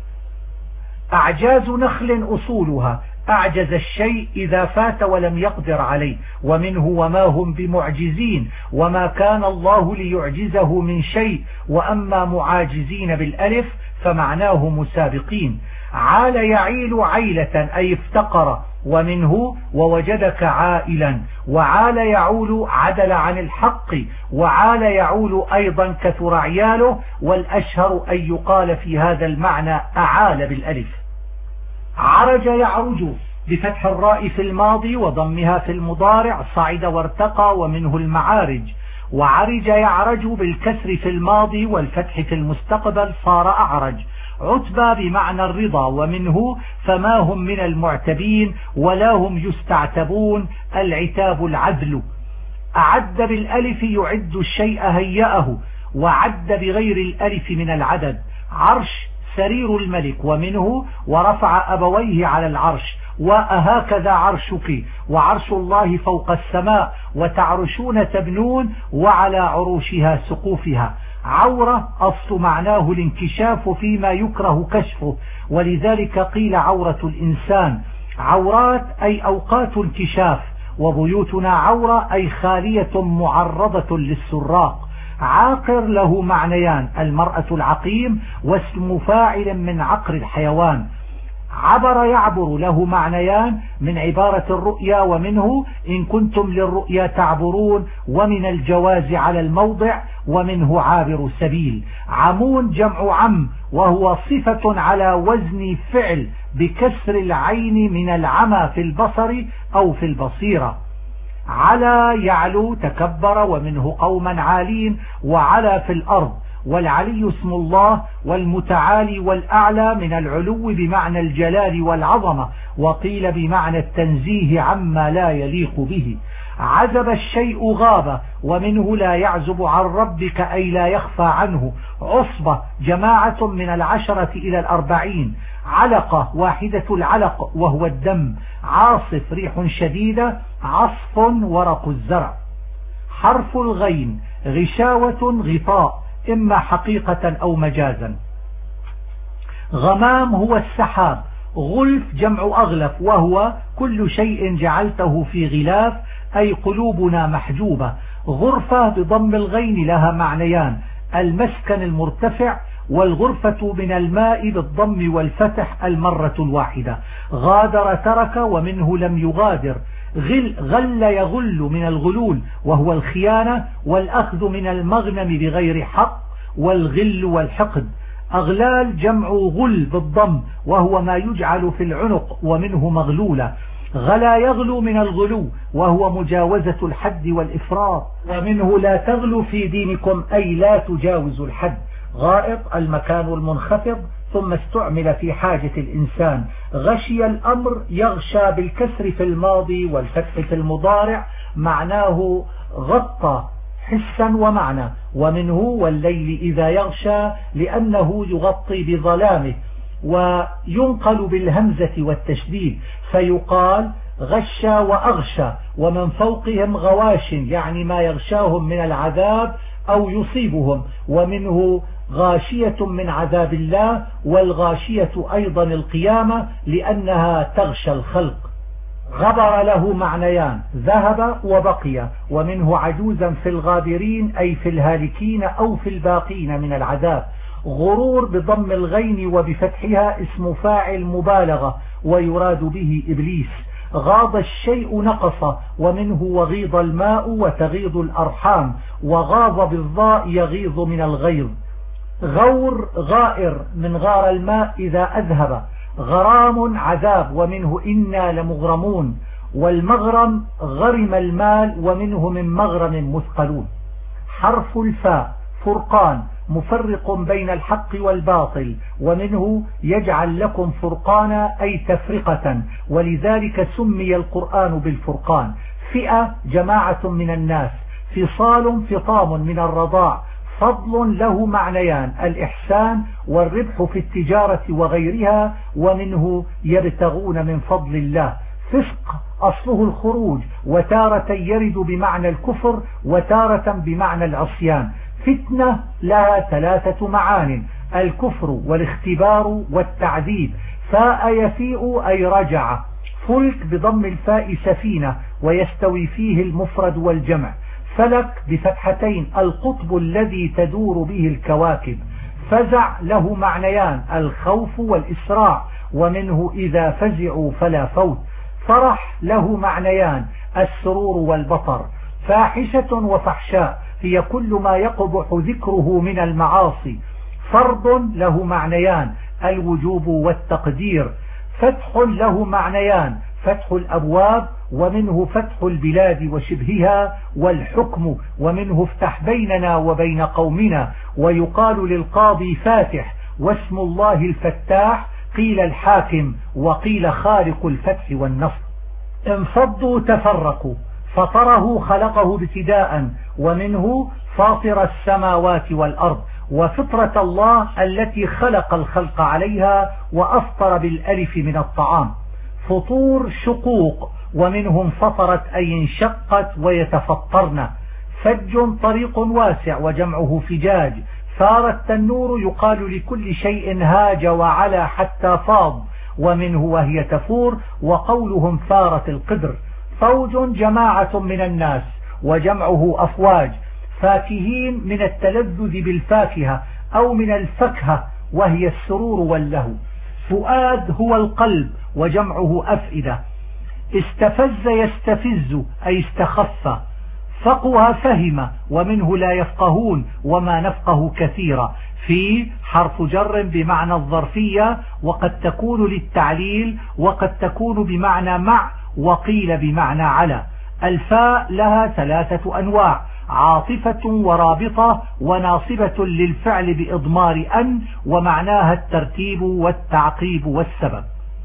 أعجاز نخل أصولها، أعجز الشيء إذا فات ولم يقدر عليه. ومنه وما هم بمعجزين، وما كان الله ليعجزه من شيء. وأما معاجزين بالألف فمعناه مسابقين. عال يعيل عيلة أي افتقر، ومنه ووجدك عائلا. وعال يعول عدل عن الحق، وعال يعول أيضا كثر عياله. والأشهر أن يقال في هذا المعنى أعال بالألف. عرج يعرج بفتح الراء في الماضي وضمها في المضارع، صعد وارتقى، ومنه المعارج. وعرج يعرج بالكسر في الماضي والفتح في المستقبل صار أعرج. عتبى بمعنى الرضا، ومنه فما هم من المعتبين ولا هم يستعتبون، العتاب العدل. أعد بالألف يعد الشيء هيئه، وعد بغير الألف من العدد. عرش سرير الملك، ومنه ورفع أبويه على العرش، وأهكذا عرشك، وعرش الله فوق السماء، وتعرشون تبنون، وعلى عروشها سقوفها. عورة أصل معناه الانكشاف فيما يكره كشفه، ولذلك قيل عورة الإنسان. عورات أي أوقات انكشاف. وبيوتنا عورة أي خالية معرضة للسراق. عاقر له معنيان: المرأة العقيم، واسم فاعل من عقر الحيوان. عبر يعبر له معنيان: من عبارة الرؤيا، ومنه إن كنتم للرؤيا تعبرون، ومن الجواز على الموضع، ومنه عابر سبيل. عمون جمع عم، وهو صفة على وزن فعل بكسر العين من العمى في البصر أو في البصيرة. على يعلو تكبر، ومنه قوما عالين، وعلى في الأرض. والعلي اسم الله، والمتعالي والأعلى من العلو بمعنى الجلال والعظمة، وقيل بمعنى التنزيه عما لا يليق به. عزب الشيء غاب، ومنه لا يعزب عن ربك أي لا يخفى عنه. عصبة جماعة من 10 إلى 40. علقة واحدة العلق وهو الدم. عاصف ريح شديدة. عصف ورق الزرع. حرف الغين غشاوة غطاء، إما حقيقة أو مجازا. غمام هو السحاب. غلف جمع أغلف، وهو كل شيء جعلته في غلاف، أي قلوبنا محجوبة. غرفة بضم الغين لها معنيان: المسكن المرتفع، والغرفة من الماء بالضم والفتح المرة الواحدة. غادر ترك، ومنه لم يغادر. غل يغل من الغلول، وهو الخيانة والأخذ من المغنم بغير حق، والغل والحقد. أغلال جمع غل بالضم، وهو ما يجعل في العنق، ومنه مغلولة. غلا يغلو من الغلو، وهو مجاوزة الحد والإفراط، ومنه لا تغلو في دينكم أي لا تجاوز الحد. غائط المكان المنخفض، ثم استعمل في حاجة الإنسان. غشي الأمر يغشى بالكسر في الماضي والفتح في المضارع، معناه غطى حسا ومعنى. ومنه والليل إذا يغشى، لأنه يغطي بظلامه. وينقل بالهمزة والتشديد، فيقال غشى وأغشى. ومن فوقهم غواش، يعني ما يغشاهم من العذاب أو يصيبهم. ومنه غاشية من عذاب الله، والغاشية أيضا القيامة لأنها تغشى الخلق. غبر له معنيان: ذهب وبقي. ومنه عجوزا في الغابرين، أي في الهالكين أو في الباقين من العذاب. غرور بضم الغين وبفتحها اسم فاعل مبالغة، ويراد به إبليس. غاض الشيء نقص، ومنه وغيض الماء وتغيض الأرحام. وغاض بالضاء يغيض من الغيظ. غور غائر من غار الماء إذا أذهب. غرام عذاب، ومنه إنا لمغرمون. والمغرم غرم المال، ومنه من مغرم مثقلون. حرف الفاء فرقان، مفرق بين الحق والباطل، ومنه يجعل لكم فرقانا أي تفرقة، ولذلك سمي القرآن بالفرقان. فئة جماعة من الناس. فصال فطام من الرضاع. فضل له معنيان: الإحسان والربح في التجارة وغيرها، ومنه يبتغون من فضل الله. فسق أصله الخروج، وتارة يرد بمعنى الكفر، وتارة بمعنى العصيان. فتنة لها 3 معان: الكفر والاختبار والتعذيب. فاء يفيء أي رجع. فلك بضم الفاء سفينة، ويستوي فيه المفرد والجمع. فلك بفتحتين، القطب الذي تدور به الكواكب. فزع له معنيان: الخوف والإسراع، ومنه إذا فزعوا فلا فوت. فرح له معنيان: السرور والبطر. فاحشة وفحشاء هي كل ما يقبح ذكره من المعاصي. فرض له معنيان: الوجوب والتقدير. فتح له معنيان: فتح الأبواب، ومنه فتح البلاد وشبهها. والحكم، ومنه افتح بيننا وبين قومنا. ويقال للقاضي فاتح، واسم الله الفتاح. قيل الحاكم، وقيل خالق الفتح والنصر. انفضوا تفرقوا. فطره خلقه ابتداء، ومنه فاطر السماوات والأرض. وفطرة الله التي خلق الخلق عليها، وأفطر بالألف من الطعام. فطور شقوق، ومنهم فطرت أي انشقت ويتفطرن. فج طريق واسع، وجمعه فجاج. ثار التنور يقال لكل شيء هاج وعلى حتى فاض، ومنه وهي تفور. وقولهم ثارت القدر. فوج جماعة من الناس، وجمعه أفواج. فاكهين من التلذذ بالفاكهة أو من الفكهة، وهي السرور واللهو. فؤاد هو القلب، وجمعه أفئدة. استفز يستفز أي استخف. فقه فهم، ومنه لا يفقهون وما نفقه كثيرا. في حرف جر بمعنى الظرفية، وقد تكون للتعليل، وقد تكون بمعنى مع، وقيل بمعنى على. الفاء لها 3 أنواع: عاطفة ورابطة وناصبة للفعل بإضمار أن، ومعناها الترتيب والتعقيب والسبب.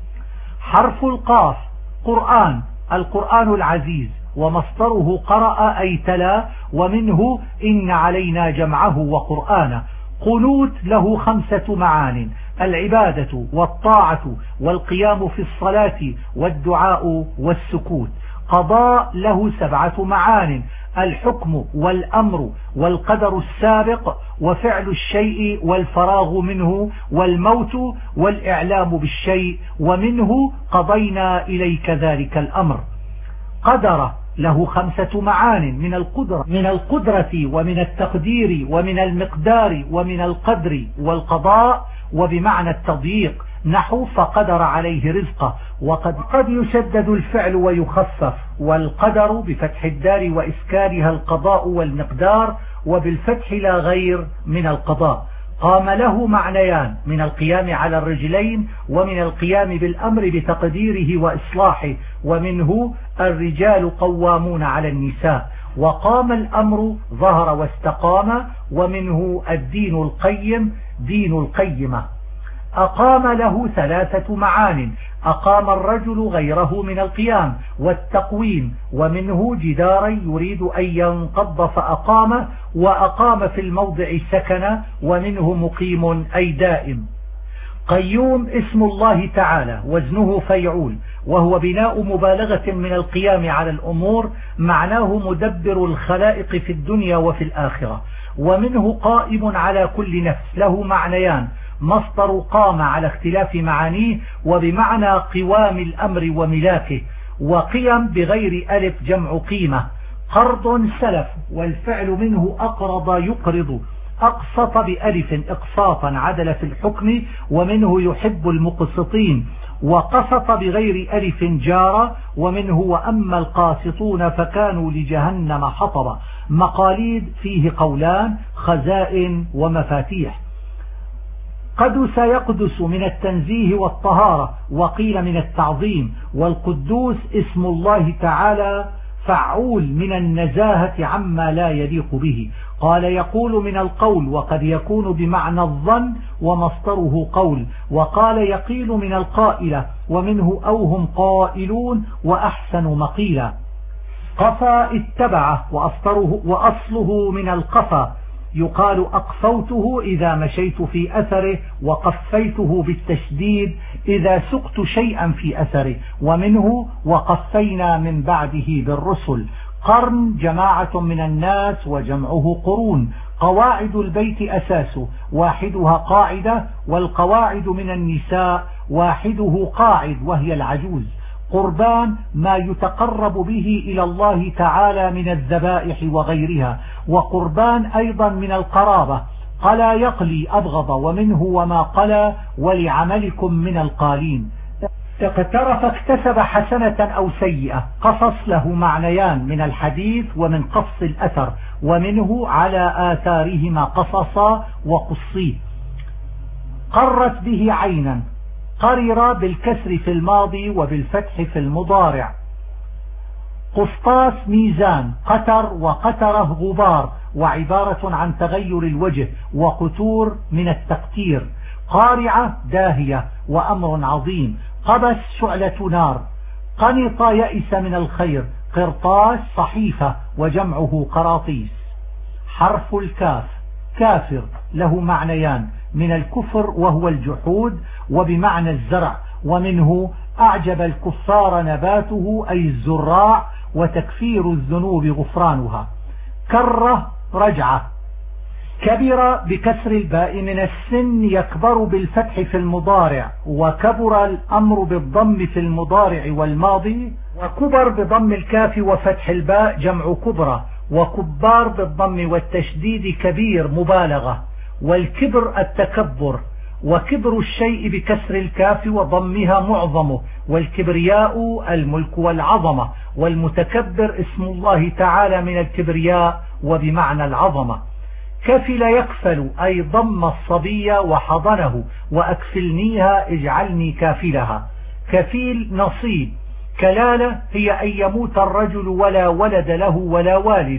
حرف القاف قرآن، القرآن العزيز، ومصدره قرأ أي تلا، ومنه إن علينا جمعه وقرآنه. قنوت له 5 معان: العبادة والطاعة والقيام في الصلاة والدعاء والسكوت. قضاء له 7 معان: الحكم والأمر والقدر السابق وفعل الشيء والفراغ منه والموت والإعلام بالشيء، ومنه قضينا إليك ذلك الأمر. قدر له 5 معان: من القدرة ومن التقدير ومن المقدار ومن القدر والقضاء، وبمعنى التضييق، نحو فقدر عليه رزقه. وقد يشدد الفعل ويخفف، والقدر بفتح الدار وإسكانها القضاء والمقدار، وبالفتح لا غير من القضاء. قام له معنيان: من القيام على الرجلين ومن القيام بالأمر بتقديره وإصلاحه، ومنه الرجال قوامون على النساء. وقام الأمر ظهر واستقام، ومنه الدين القيم دين القيمة. أقام له 3 معان: أقام الرجل غيره من القيام والتقويم، ومنه جدارا يريد أن ينقض فأقامه، وأقام في الموضع سكن، ومنه مقيم أي دائم. قيوم اسم الله تعالى، وزنه فيعول، وهو بناء مبالغة من القيام على الأمور، معناه مدبر الخلائق في الدنيا وفي الآخرة. ومنه قائم على كل نفس، له معنيان: مصدر قام على اختلاف معانيه، وبمعنى قوام الأمر وملاكه. وقيم بغير ألف جمع قيمة. قرض سلف، والفعل منه أقرض يقرض. أقسط بألف إقساطا عدل في الحكم، ومنه يحب المقسطين. وقسط بغير ألف جار، ومنه وأما القاسطون فكانوا لجهنم حطبا. مقاليد فيه قولان: خزائن ومفاتيح. قدس يقدس من التنزيه والطهارة، وقيل من التعظيم. والقدوس اسم الله تعالى فعول من النزاهة عما لا يليق به. قال يقول من القول، وقد يكون بمعنى الظن ومصدره قول. وقال يقيل من القائلة، ومنه أو هم قائلون وأحسن مقيلا. قفا اتبعه، وأصله من القفا، يقال أقفوته إذا مشيت في أثره، وقفيته بالتشديد إذا سقت شيئا في أثره، ومنه وقفينا من بعده بالرسل. قرن جماعة من الناس، وجمعه قرون. قواعد البيت أساسه، واحدها قاعدة، والقواعد من النساء واحده قاعد وهي العجوز. قربان ما يتقرب به إلى الله تعالى من الذبائح وغيرها. وقربان أيضا من القرابة. قلا يقلي أبغض، ومنه وما قلا ولعملكم من القالين. اقترف اكتسب حسنة أو سيئة. قصص له معنيان: من الحديث ومن قص الأثر، ومنه على آثارهما قصصا وقصي. قرت به عينا، قرر بالكسر في الماضي وبالفتح في المضارع. قسطاس ميزان، قتر وقتره غبار، وعبارة عن تغير الوجه. وقتور من التقتير. قارعة داهية وأمر عظيم. قبس شعلة نار. قنط يئس من الخير. قرطاس صحيفة، وجمعه قراطيس. حرف الكاف كافر، له معنيان: من الكفر وهو الجحود، وبمعنى الزرع، ومنه أعجب الكفار نباته أي الزراع، وتكفير الذنوب غفرانها. كره رجعة. كبر بكسر الباء من السن، يكبر بالفتح في المضارع. وكبر الأمر بالضم في المضارع والماضي. وكبر بضم الكاف وفتح الباء جمع كبرى. وكبار بالضم والتشديد كبير مبالغة. والكبر التكبر. وكبر الشيء بكسر الكاف وضمها معظمه. والكبرياء الملك والعظمة. والمتكبر اسم الله تعالى من الكبرياء وبمعنى العظمة. كفل يكفل أي ضم الصبي وحضنه. وأكفلنيها اجعلني كافلها. كفيل نصيب. كلالة هي أن يموت الرجل ولا ولد له ولا والد.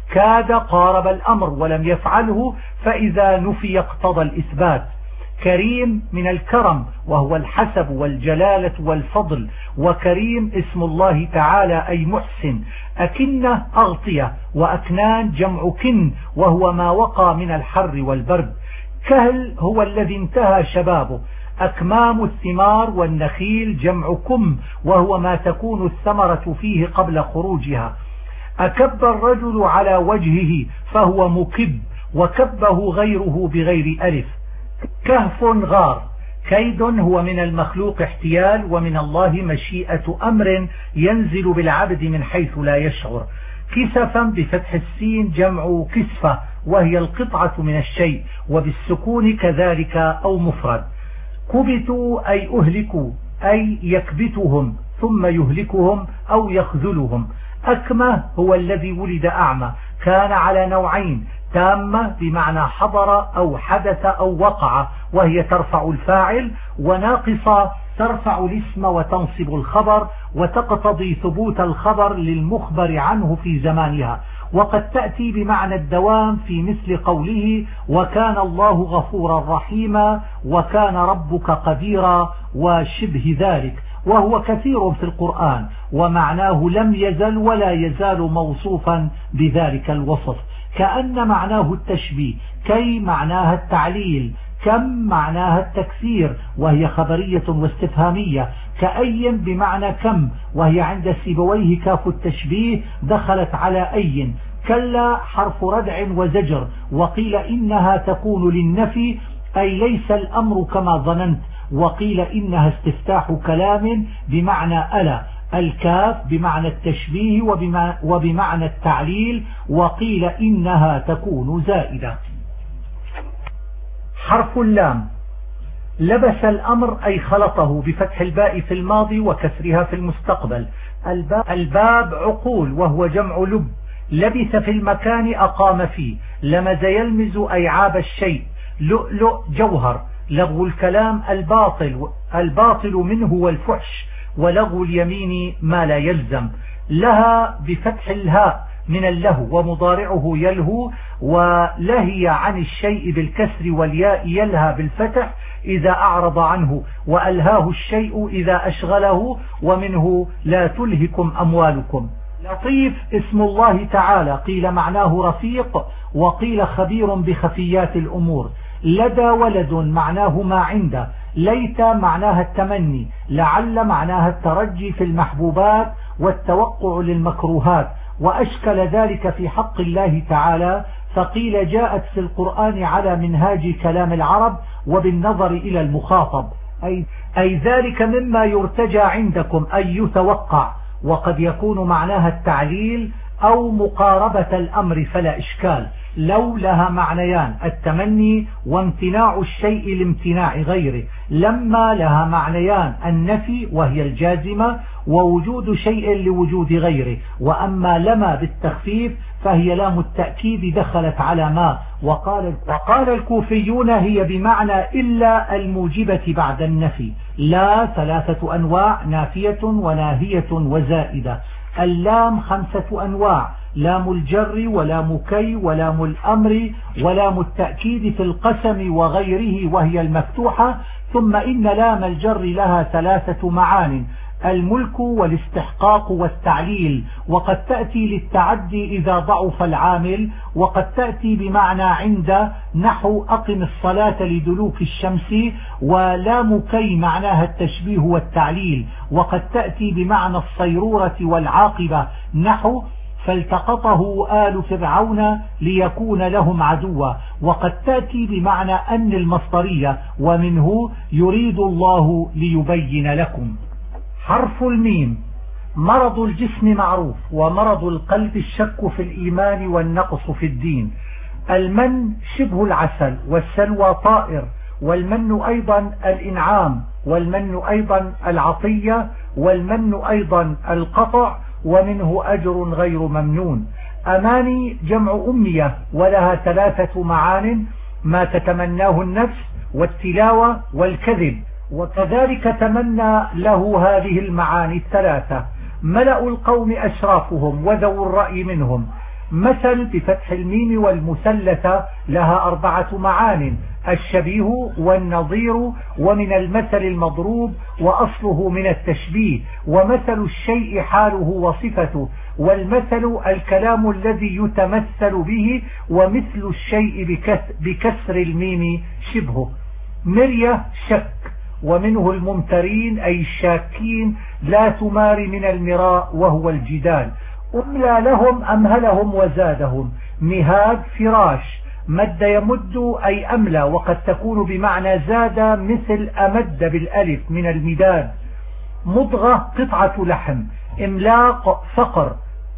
كاد قارب الأمر ولم يفعله، فإذا نفي اقتضى الإثبات. كريم من الكرم وهو الحسب والجلالة والفضل، وكريم اسم الله تعالى أي محسن. أكنة أغطية، وأكنان جمع كن وهو ما وقى من الحر والبرد. كهل هو الذي انتهى شبابه. أكمام الثمار والنخيل جمع كم وهو ما تكون الثمرة فيه قبل خروجها. أكب الرجل على وجهه فهو مكب، وكبه غيره بغير ألف. كهف غار. كيد هو من المخلوق احتيال، ومن الله مشيئة أمر ينزل بالعبد من حيث لا يشعر. كسفا بفتح السين جمع كسفة وهي القطعة من الشيء، وبالسكون كذلك أو مفرد. كبتوا أي أهلكوا، أي يكبتهم ثم يهلكهم أو يخذلهم. أكمة هو الذي ولد أعمى، كان على نوعين: تامة بمعنى حضر أو حدث أو وقع وهي ترفع الفاعل، وناقصة ترفع الاسم وتنصب الخبر وتقتضي ثبوت الخبر للمخبر عنه في زمانها. وقد تأتي بمعنى الدوام في مثل قوله: وكان الله غفورا رحيما، وكان ربك قديرا، وشبه ذلك، وهو كثير في القرآن، ومعناه لم يزل ولا يزال موصوفا بذلك الوصف. كأن معناه التشبيه، كي معناها التعليل، كم معناها التكثير وهي خبرية واستفهامية، كأي بمعنى كم وهي عند سيبويه كاف التشبيه دخلت على أي. كلا حرف ردع وزجر، وقيل إنها تكون للنفي أي ليس الأمر كما ظننت، وقيل إنها استفتاح كلام بمعنى ألا. الكاف بمعنى التشبيه وبمعنى التعليل، وقيل إنها تكون زائدة. حرف اللام. لبس الأمر أي خلطه بفتح الباء في الماضي وكسرها في المستقبل. الباب عقول وهو جمع لب. لبث في المكان أقام فيه. لمز يلمز أي عاب الشيء. لؤلؤ جوهر. لغو الكلام الباطل منه والفحش، ولغو اليمين ما لا يلزم. لها بفتح الهاء من اللهو، ومضارعه يلهو، ولهي عن الشيء بالكسر، والياء يلهى بالفتح إذا أعرض عنه، وألهاه الشيء إذا أشغله، ومنه لا تلهكم أموالكم. لطيف اسم الله تعالى، قيل معناه رفيق، وقيل خبير بخفيات الأمور. لدى ولد معناه ما عنده. ليت معناها التمني. لعل معناها الترجي في المحبوبات والتوقع للمكروهات، وأشكل ذلك في حق الله تعالى، فقيل جاءت في القرآن على منهاج كلام العرب وبالنظر إلى المخاطب، أي ذلك مما يرتجى عندكم أي يتوقع، وقد يكون معناها التعليل أو مقاربة الأمر فلا إشكال. لو لها معنيان: التمني وامتناع الشيء لامتناع غيره. لما لها معنيان: النفي وهي الجازمة، ووجود شيء لوجود غيره. وأما لما بالتخفيف فهي لام التأكيد دخلت على ما. وقال الكوفيون هي بمعنى إلا الموجبة بعد النفي. لا 3 أنواع: نافية وناهية وزائدة. اللام 5 أنواع: لام الجر ولام كي ولام الأمر ولام التأكيد في القسم وغيره وهي المفتوحة. ثم إن لام الجر لها 3 معان: الملك والاستحقاق والتعليل، وقد تأتي للتعدي إذا ضعف العامل، وقد تأتي بمعنى عند نحو أقم الصلاة لدلوك الشمس. ولام كي معناها التشبيه والتعليل، وقد تأتي بمعنى الصيرورة والعاقبة نحو فالتقطه آل فرعون ليكون لهم عدوا. وقد تأتي بمعنى أن المصدرية، ومنه يريد الله ليبين لكم. حرف الميم. مرض الجسم معروف، ومرض القلب الشك في الإيمان والنقص في الدين. المن شبه العسل، والسلوى طائر، والمن أيضا الإنعام، والمن أيضا العطية، والمن أيضا القطع، ومنه أجر غير ممنون. أماني جمع أمية، ولها 3 معان: ما تتمناه النفس، والتلاوة، والكذب. وكذلك تمنى له هذه المعاني 3: ملأ القوم أشرافهم وذو الرأي منهم. مثل بفتح الميم والمثلثة لها 4 معان: الشبيه والنظير، ومن المثل المضروب، وأصله من التشبيه، ومثل الشيء حاله وصفته، والمثل الكلام الذي يتمثل به، ومثل الشيء بكسر الميم شبهه. مرية شك، ومنه الممترين أي الشاكين، لا تمار من المراء وهو الجدال. أملى لهم أمهلهم وزادهم. مهاد فراش، مد يمد أي أملى، وقد تكون بمعنى زاد مثل أمد بالألف من المداد. مضغة قطعة لحم. إملاق فقر.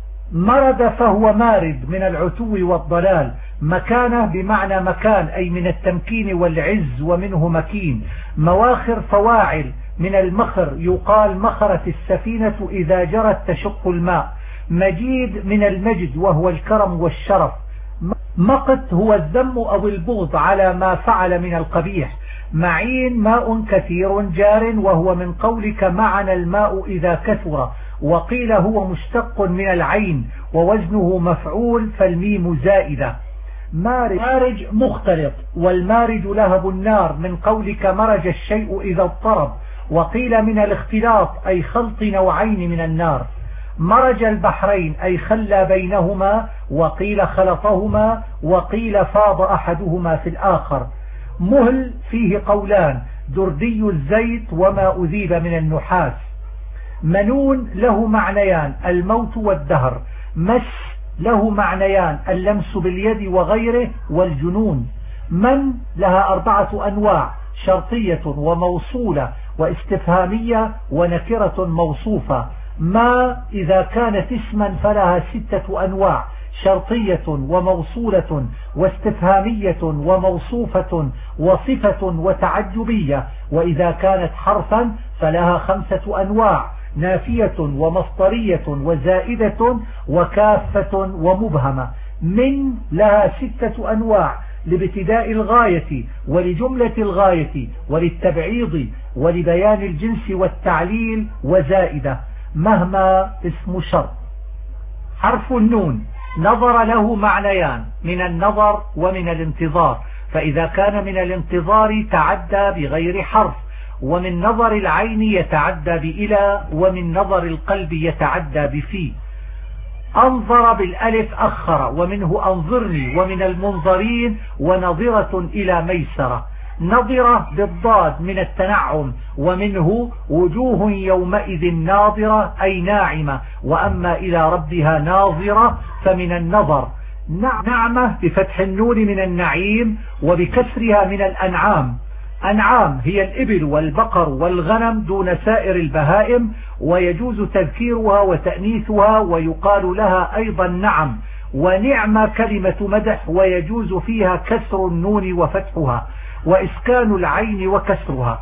مرد فهو مارد من العتو والضلال. مكانه بمعنى مكان أي من التمكين والعز، ومنه مكين. مواخر فواعل من المخر، يقال مخرت السفينة إذا جرت تشق الماء. مجيد من المجد وهو الكرم والشرف. مقت هو الذم أو البغض على ما فعل من القبيح. معين ماء كثير جار، وهو من قولك معنا الماء إذا كثر، وقيل هو مشتق من العين ووزنه مفعول فالميم زائدة. مارج مختلط، والمارج لهب النار من قولك مرج الشيء إذا اضطرب، وقيل من الاختلاط أي خلط نوعين من النار. مرج البحرين أي خلى بينهما، وقيل خلطهما، وقيل فاض أحدهما في الآخر. مهل فيه قولان: دردي الزيت وما أذيب من النحاس. منون له معنيان: الموت والدهر. مس له معنيان: اللمس باليد وغيره، والجنون. من لها 4 أنواع: شرطية وموصولة واستفهامية ونكرة موصوفة. ما إذا كانت اسما فلها 6 أنواع: شرطية وموصولة واستفهامية وموصوفة وصفة وتعجبية. وإذا كانت حرفا فلها 5 أنواع: نافية ومصدرية وزائدة وكافة ومبهمة. من لها 6 أنواع: لابتداء الغاية، ولجملة الغاية، وللتبعيض، ولبيان الجنس والتعليل، وزائدة. مهما اسم شرط. حرف النون نظر له معنيان: من النظر ومن الانتظار، فإذا كان من الانتظار تعدى بغير حرف، ومن نظر العين يتعدى بإلى، ومن نظر القلب يتعدى بفي. أنظر بالألف أخر، ومنه أنظرني، ومن المنظرين، ونظرة إلى ميسرة. نظرة بالضاد من التنعم، ومنه وجوه يومئذ ناظرة أي ناعمة، وأما إلى ربها ناظرة فمن النظر. نعمة بفتح النون من النعيم، وبكسرها من الأنعام. أنعام هي الإبل والبقر والغنم دون سائر البهائم، ويجوز تذكيرها وتأنيثها، ويقال لها أيضا نعم. ونعمة كلمة مدح، ويجوز فيها كسر النون وفتحها، وإسكان العين وكسرها.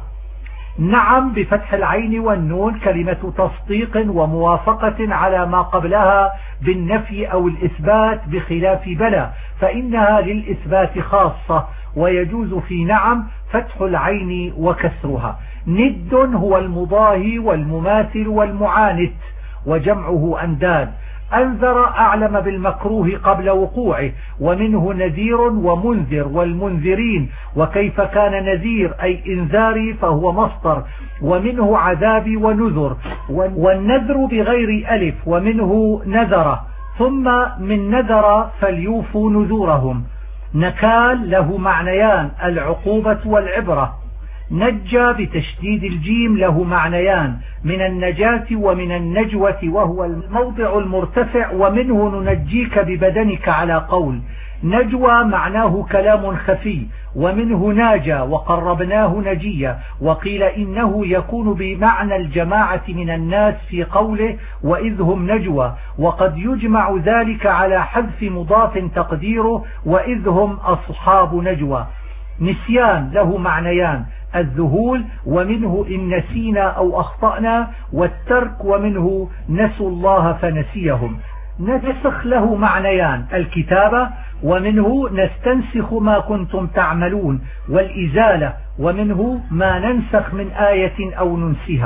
نعم بفتح العين والنون كلمة تصديق وموافقة على ما قبلها بالنفي أو الإثبات، بخلاف بلى فإنها للإثبات خاصة. ويجوز في نعم فتح العين وكسرها. ند هو المضاهي والمماثل والمعاند، وجمعه أنداد. أنذر أعلم بالمكروه قبل وقوعه، ومنه نذير ومنذر والمنذرين. وكيف كان نذير أي إنذاري فهو مصدر، ومنه عذابي ونذر. والنذر بغير ألف، ومنه نذر. ثم من نذر فليوفوا نذورهم. نكال له معنيان: العقوبة والعبرة. نجى بتشديد الجيم له معنيان: من النجاة ومن النجوة، وهو الموضع المرتفع، ومنه ننجيك ببدنك على قول. نجوى معناه كلام خفي، ومنه ناجى وقربناه نجيا. وقيل إنه يكون بمعنى الجماعة من الناس في قوله وإذ هم نجوى، وقد يجمع ذلك على حذف مضاف تقديره وإذ هم أصحاب نجوى. نسيان له معنيان: الذهول، ومنه إن نسينا أو أخطأنا، والترك، ومنه نسوا الله فنسيهم. نسخ له معنيان: الكتابة، ومنه نستنسخ ما كنتم تعملون، والإزالة، ومنه ما ننسخ من آية أو ننسها.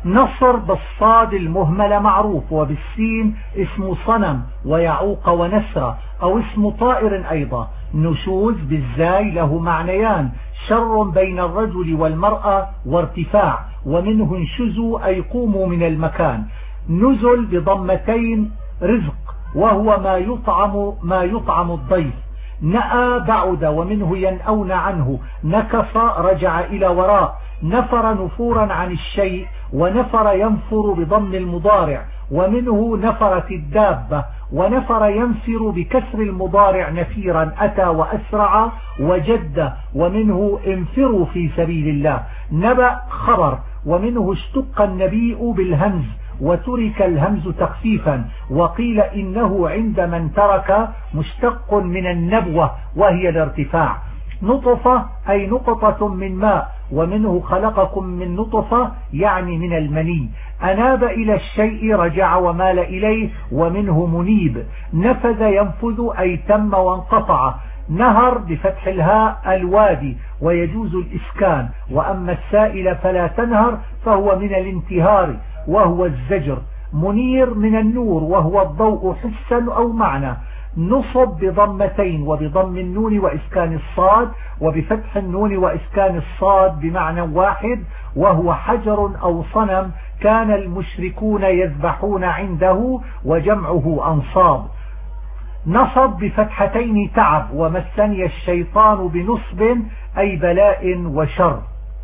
نصر بالصاد المهملة معروف، وبالسين اسم صنم ويعوق ونسرة أو اسم طائر أيضا. نشوز بالزاي له معنيان: شر بين الرجل والمرأة وارتفاع، ومنه انشزوا أي قوموا من المكان. نزل بضمتين رزق، وهو ما يطعم الضيف. نأى بعد، ومنه ينأون عنه. نكص رجع إلى وراء. نفر نفورا عن الشيء، ونفر ينفر بضم المضارع، ومنه نفرت الدابة. ونفر ينفر بكسر المضارع نفيرا أتى وأسرع وجد، ومنه انفروا في سبيل الله. نبأ خبر، ومنه اشتق النبيء بالهمز وترك الهمز تخفيفا، وقيل إنه عند من ترك مشتق من النبوة وهي الارتفاع. نطفة أي نقطة من ماء، ومنه خلقكم من نطفة يعني من المني. أناب إلى الشيء رجع ومال إليه، ومنه منيب. نفذ ينفذ أي تم وانقطع. نهر بفتح الهاء الوادي، ويجوز الإسكان. وأما السائل فلا تنهر، فهو من الانتهار وهو الزجر. منير من النور، وهو الضوء حسا أو معنى. نصب بضمتين، وبضم النون وإسكان الصاد، وبفتح النون وإسكان الصاد بمعنى واحد، وهو حجر أو صنم كان المشركون يذبحون عنده، وجمعه أنصاب. نصب بفتحتين تعب، ومسني الشيطان بنصب أي بلاء وشر.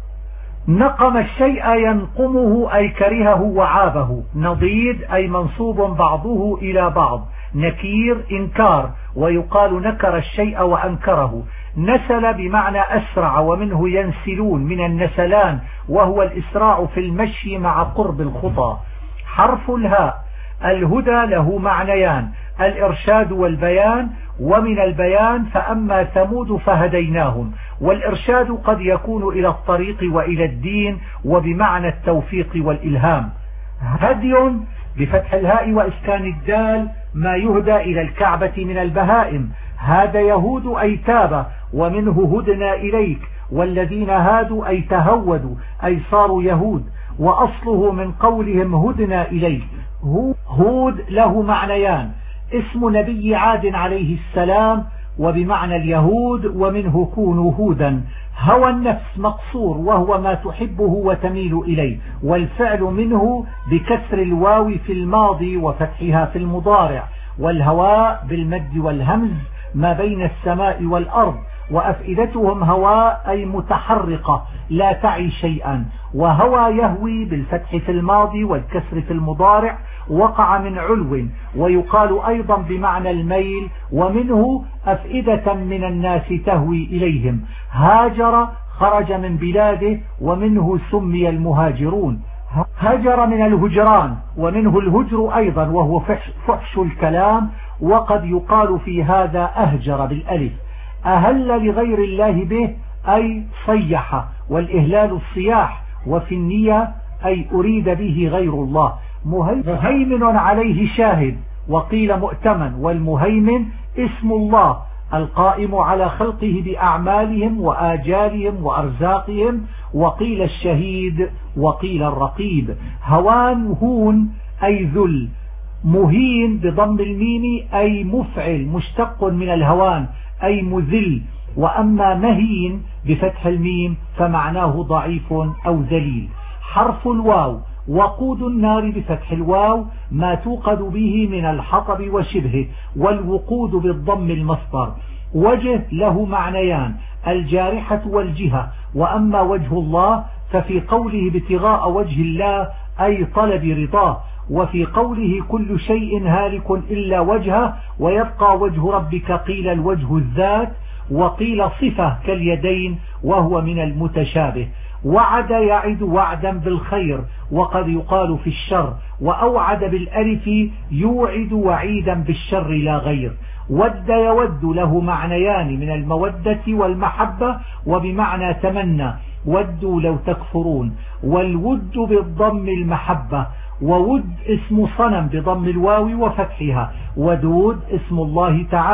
نقم الشيء ينقمه أي كرهه وعابه. نضيد أي منصوب بعضه إلى بعض. نكير إنكار، ويقال نكر الشيء وأنكره. نسل بمعنى أسرع، ومنه ينسلون من النسلان، وهو الإسراع في المشي مع قرب الخطى. حرف الهاء. الهدى له معنيان: الإرشاد والبيان. ومن البيان فأما ثمود فهديناهم. والإرشاد قد يكون إلى الطريق وإلى الدين، وبمعنى التوفيق والإلهام. هدي بفتح الهاء وإسكان الدال ما يهدى إلى الكعبة من البهائم. هذا يهود أي تاب، ومنه هدنا إليك. والذين هادوا أي تهودوا أي صاروا يهود، وأصله من قولهم هدنا إليك. هود له معنيان: اسم نبي عاد عليه السلام وبمعنى اليهود، ومنه كونوا هودا. هوى النفس مقصور، وهو ما تحبه وتميل إليه، والفعل منه بكسر الواو في الماضي وفتحها في المضارع. والهواء بالمد والهمز ما بين السماء والأرض. وأفئدتهم هواء أي متحرقة لا تعي شيئا. وهوى يهوي بالفتح في الماضي والكسر في المضارع، وقع من علو. ويقال أيضا بمعنى الميل، ومنه أفئدة من الناس تهوي إليهم. هاجر خرج من بلاده، ومنه سمي المهاجرون. هجر من الهجران، ومنه الهجر أيضا، وهو فحش الكلام. وقد يقال في هذا أهجر بالألف. أهل لغير الله به أي صيح، والإهلال الصياح. وفي النية أي أريد به غير الله. مهيمن عليه شاهد، وقيل مؤتمن. والمهيمن اسم الله القائم على خلقه بأعمالهم وآجالهم وأرزاقهم. وقيل الشهيد، وقيل الرقيب. هوان هون أي ذل. مهين بضم الميم أي مفعل مشتق من الهوان أي مذل. وأما مهين بفتح الميم فمعناه ضعيف أو ذليل. حرف الواو. وقود النار بفتح الواو ما توقد به من الحطب وشبهه. والوقود بالضم المصدر. وجه له معنيان: الجارحة والجهة. وأما وجه الله ففي قوله ابتغاء وجه الله أي طلب رضاه. وفي قوله كل شيء هالك إلا وجهه ويبقى وجه ربك قيل الوجه الذات، وقيل صفة كاليدين، وهو من المتشابه. وعد يعد وعدا بالخير، وقد يقال في الشر. وأوعد بالألف يوعد وعيدا بالشر لا غير. ود يود له معنيان من المودة والمحبة، وبمعنى تمنى. ودوا لو تكفرون. والود بالضم المحبة. وود اسم صنم بضم الواو وفتحها. ودود اسم الله تعالى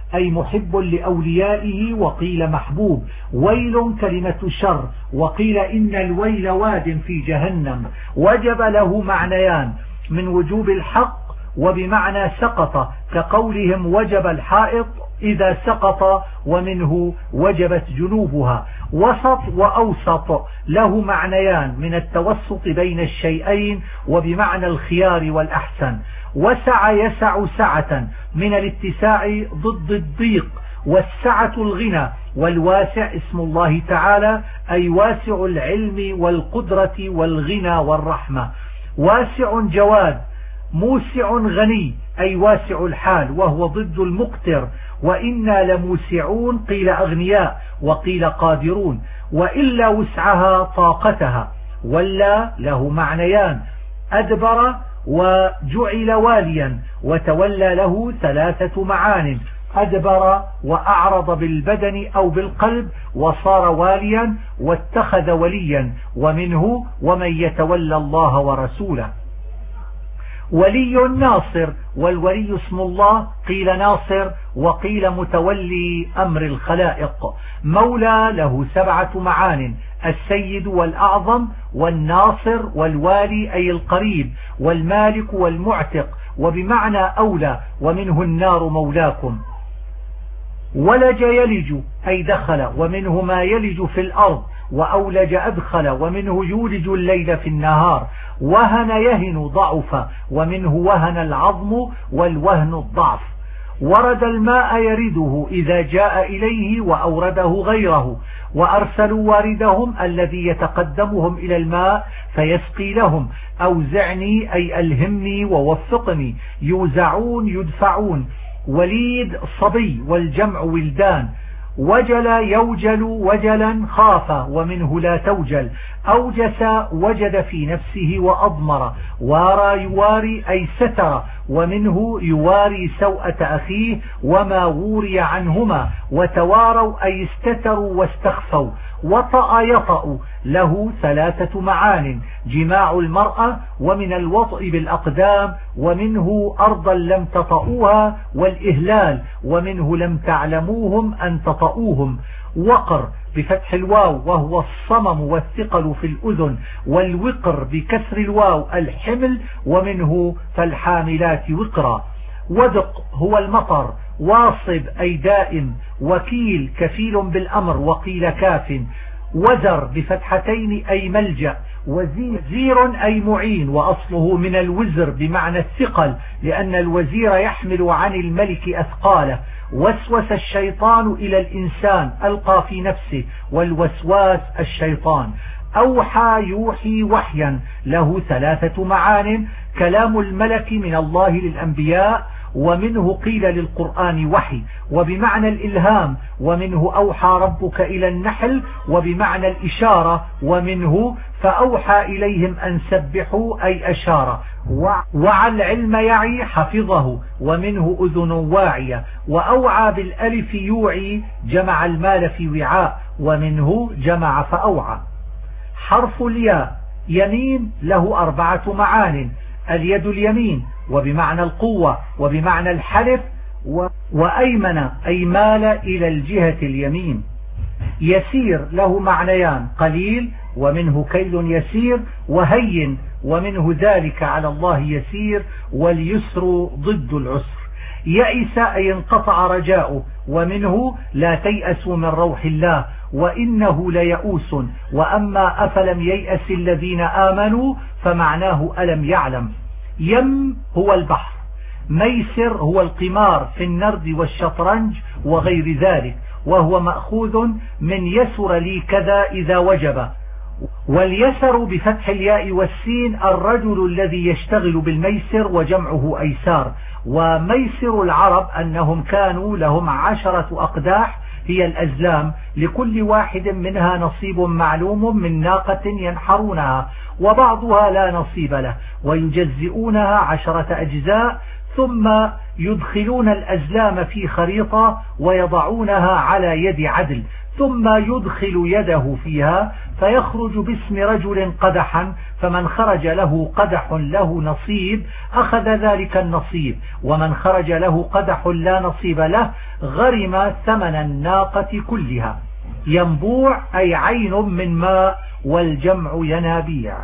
أي محب لأوليائه، وقيل محبوب. ويل كلمة شر، وقيل إن الويل واد في جهنم. وجب له معنيان: من وجوب الحق وبمعنى سقط، كقولهم وجب الحائط إذا سقط، ومنه وجبت جنوبها. وسط وأوسط له معنيان: من التوسط بين الشيئين وبمعنى الخيار والأحسن. وسع يسع سعة، من الاتساع ضد الضيق، والسعة الغنى. والواسع اسم الله تعالى، أي واسع العلم والقدرة والغنى والرحمة. واسع جواد، موسع غني، أي واسع الحال، وهو ضد المقتر. وإنا لموسعون، قيل أغنياء وقيل قادرون، وإلا وسعها طاقتها. ولا له معنيان: أدبر وجعل واليا، وتولى له 3 معان: أدبر وأعرض بالبدن أو بالقلب، وصار واليا واتخذ وليا، ومنه ومن يتولى الله ورسوله. ولي ناصر، والولي اسم الله، قيل ناصر وقيل متولي أمر الخلائق. مولى له 7 معان: السيد والأعظم، والناصر، والوالي أي القريب، والمالك والمعتق، وبمعنى أولى، ومنه النار مولاكم. ولج يلج، أي دخل، ومنه ما يلج في الأرض. وأولج أدخل، ومنه يولج الليل في النهار. وهن يهن ضعف، ومنه وهن العظم، والوهن الضعف. ورد الماء يرده إذا جاء إليه وأورده غيره. وأرسلوا واردهم الذي يتقدمهم إلى الماء فيسقي لهم. أوزعني أي ألهمني ووفقني. يوزعون يدفعون. وليد صبي، والجمع ولدان. وجل يوجل وجلا خاف، ومنه لا توجل. أوجس وجد في نفسه وأضمر. وارى يواري أي ستر، ومنه يواري سوءة أخيه وما وري عنهما. وتواروا أي استتروا واستخفوا. وطأ يطأ له 3 معان: جماع المرأة، ومن الوطء بالأقدام، ومنه أرضا لم تطؤوها، والإهلال، ومنه لم تعلموهم أن تطؤوهم. وقر بفتح الواو، وهو الصمم والثقل في الأذن. والوقر بكسر الواو الحمل، ومنه فالحاملات وقرا. ودق هو المطر. واصب أي دائم. وكيل كفيل بالأمر، وقيل كاف. وزر بفتحتين أي ملجأ. وزير أي معين، وأصله من الوزر بمعنى الثقل، لأن الوزير يحمل عن الملك أثقاله. وسوس الشيطان إلى الإنسان، ألقى في نفسه، والوسواس الشيطان. أوحى يوحي وحيا، له 3 معان: كلام الملك من الله للأنبياء، ومنه قيل للقرآن وحي، وبمعنى الإلهام، ومنه أوحى ربك إلى النحل، وبمعنى الإشارة، ومنه فأوحى إليهم أن سبحوا أي أشار. وعى العلم يعي حفظه، ومنه أذن واعية. وأوعى بالألف يوعي، جمع المال في وعاء، ومنه جمع فأوعى. حرف الياء يمين، له 4 معان: اليد اليمين، وبمعنى القوة، وبمعنى الحلف. وأيمن أي مال إلى الجهة اليمين. يسير له معنيان: قليل، ومنه كيل يسير. وهين، ومنه ذلك على الله يسير. واليسر ضد العسر. يئس أي انقطع رجاؤه، ومنه لا تيأسوا من روح الله وإنه ليئوس. وأما أفلم ييأس الذين آمنوا فمعناه ألم يعلم. يم هو البحر. ميسر هو القمار في النرد والشطرنج وغير ذلك، وهو مأخوذ من يسر لي كذا إذا وجب. واليسر بفتح الياء والسين الرجل الذي يشتغل بالميسر، وجمعه أيسار. وميسر العرب أنهم كانوا لهم 10 أقداح، هي الأزلام، لكل واحد منها نصيب معلوم من ناقة ينحرونها، وبعضها لا نصيب له، ويجزئونها 10 أجزاء، ثم يدخلون الأزلام في خريطة ويضعونها على يد عدل، ثم يدخل يده فيها فيخرج باسم رجل قدحا، فمن خرج له قدح له نصيب أخذ ذلك النصيب، ومن خرج له قدح لا نصيب له غرم ثمن الناقة كلها. ينبوع أي عين من ماء، والجمع ينابيع.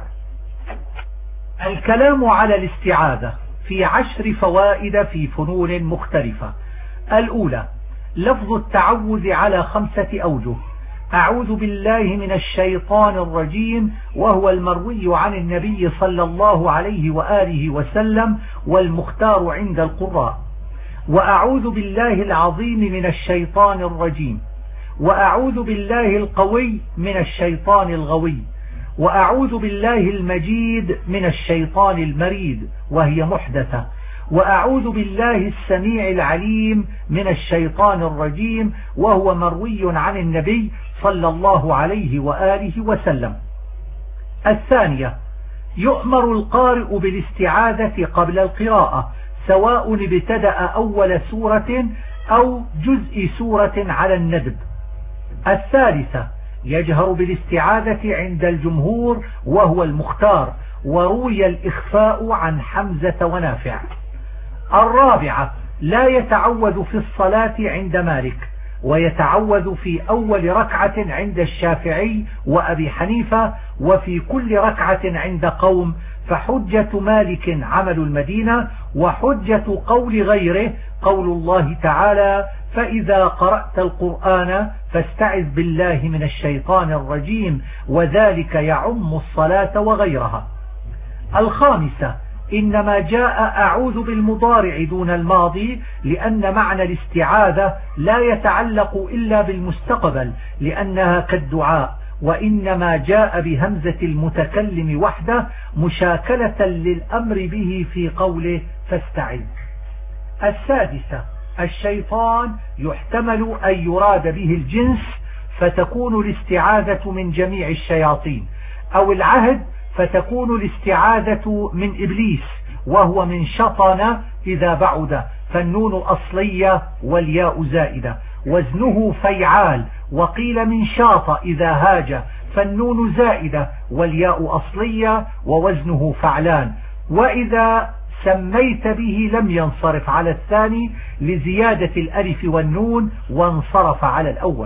الكلام على الاستعاذة في 10 فوائد في فنون مختلفة. الأولى لفظ التعوذ على 5 أوجه. أعوذ بالله من الشيطان الرجيم، وهو المروي عن النبي صلى الله عليه وآله وسلم والمختار عند القراء. وأعوذ بالله العظيم من الشيطان الرجيم، وأعوذ بالله القوي من الشيطان الغوي، وأعوذ بالله المجيد من الشيطان المريد وهي محدثة، وأعوذ بالله السميع العليم من الشيطان الرجيم، وهو مروي عن النبي صلى الله عليه وآله وسلم. الثانية يؤمر القارئ بالاستعاذة قبل القراءة، سواء ابتدأ أول سورة أو جزء سورة على الندب. الثالثة يجهر بالاستعاذة عند الجمهور وهو المختار، وروي الإخفاء عن حمزة ونافع. الرابعة لا يتعوذ في الصلاة عند مالك، ويتعوذ في أول ركعة عند الشافعي وأبي حنيفة، وفي كل ركعة عند قوم، فحجة مالك عمل المدينة، وحجة قول غيره قول الله تعالى: فإذا قرأت القرآن فاستعذ بالله من الشيطان الرجيم، وذلك يعم الصلاة وغيرها. الخامسة إنما جاء أعوذ بالمضارع دون الماضي، لأن معنى الاستعاذة لا يتعلق إلا بالمستقبل لأنها كالدعاء، وإنما جاء بهمزة المتكلم وحده مشاكلة للأمر به في قوله فاستعذ. السادسة الشيطان يحتمل أن يراد به الجنس، فتكون الاستعاذة من جميع الشياطين، أو العهد فتكون الاستعاذة من إبليس، وهو من شطن إذا بعد، فالنون أصلية والياء زائدة، وزنه فيعال، وقيل من شاط إذا هاج، فالنون زائدة والياء أصلية ووزنه فعلان. وإذا سميت به لم ينصرف على الثاني لزيادة الألف والنون، وانصرف على الأول.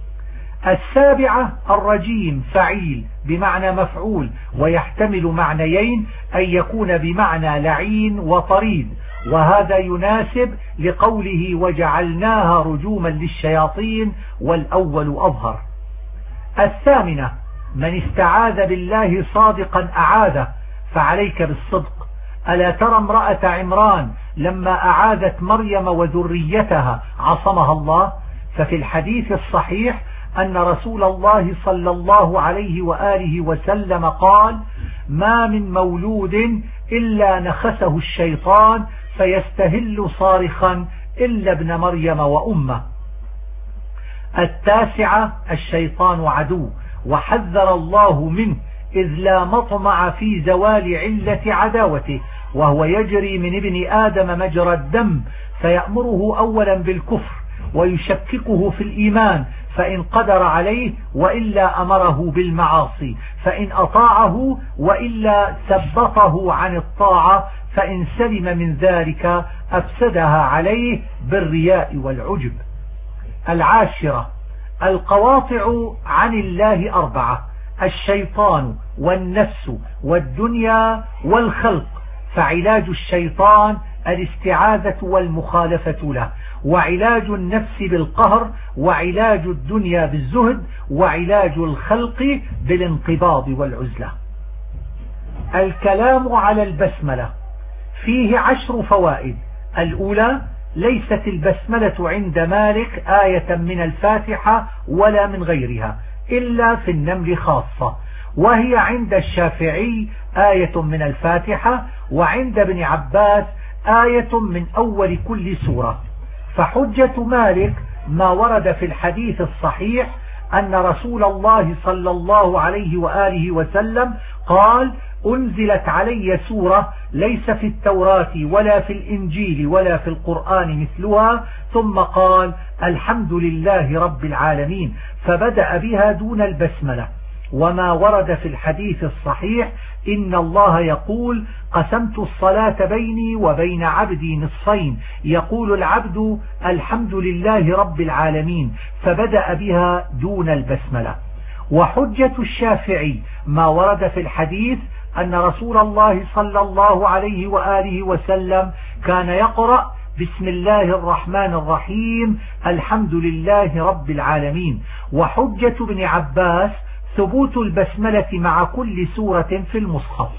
السابعة الرجيم فعيل بمعنى مفعول، ويحتمل معنيين، أن يكون بمعنى لعين وطريد، وهذا يناسب لقوله وجعلناها رجوما للشياطين، والأول أظهر. الثامنة من استعاذ بالله صادقا أعاذه، فعليك بالصدق. ألا ترى امرأة عمران لما أعاذت مريم وذريتها عصمها الله؟ ففي الحديث الصحيح أن رسول الله صلى الله عليه وآله وسلم قال: ما من مولود إلا نخسه الشيطان فيستهل صارخا إلا ابن مريم وأمه. التاسعة الشيطان عدو، وحذر الله منه، إذ لا مطمع في زوال علة عداوته، وهو يجري من ابن آدم مجرى الدم، فيأمره أولا بالكفر ويشككه في الإيمان فإن قدر عليه، وإلا أمره بالمعاصي فإن أطاعه، وإلا ثبطه عن الطاعة فإن سلم من ذلك أفسدها عليه بالرياء والعجب. العاشرة القواطع عن الله 4: الشيطان والنفس والدنيا والخلق، فعلاج الشيطان الاستعاذة والمخالفة له، وعلاج النفس بالقهر، وعلاج الدنيا بالزهد، وعلاج الخلق بالانقباض والعزلة. الكلام على البسملة فيه 10 فوائد. الأولى ليست البسملة عند مالك آية من الفاتحة ولا من غيرها إلا في النمل خاصة، وهي عند الشافعي آية من الفاتحة، وعند ابن عباس آية من أول كل سورة. فحجة مالك ما ورد في الحديث الصحيح أن رسول الله صلى الله عليه وآله وسلم قال: أنزلت علي سورة ليس في التوراة ولا في الإنجيل ولا في القرآن مثلها، ثم قال: الحمد لله رب العالمين، فبدأ بها دون البسملة. وما ورد في الحديث الصحيح إن الله يقول: قسمت الصلاة بيني وبين عبدي نصفين، يقول العبد: الحمد لله رب العالمين، فبدأ بها دون البسملة. وحجة الشافعي ما ورد في الحديث أن رسول الله صلى الله عليه وآله وسلم كان يقرأ: بسم الله الرحمن الرحيم، الحمد لله رب العالمين. وحجة ابن عباس ثبوت البسملة مع كل سورة في المصحف.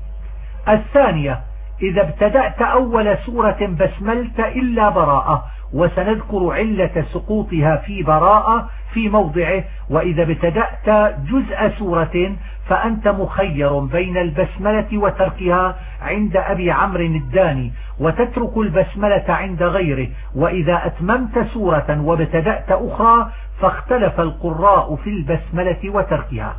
الثانية: إذا ابتدأت أول سورة بسملت إلا براءة، وسنذكر علة سقوطها في براءة في موضعه. وإذا ابتدأت جزء سورة فأنت مخير بين البسملة وتركها عند أبي عمرو الداني، وتترك البسملة عند غيره. وإذا أتممت سورة وابتدأت أخرى فاختلف القراء في البسملة وتركها.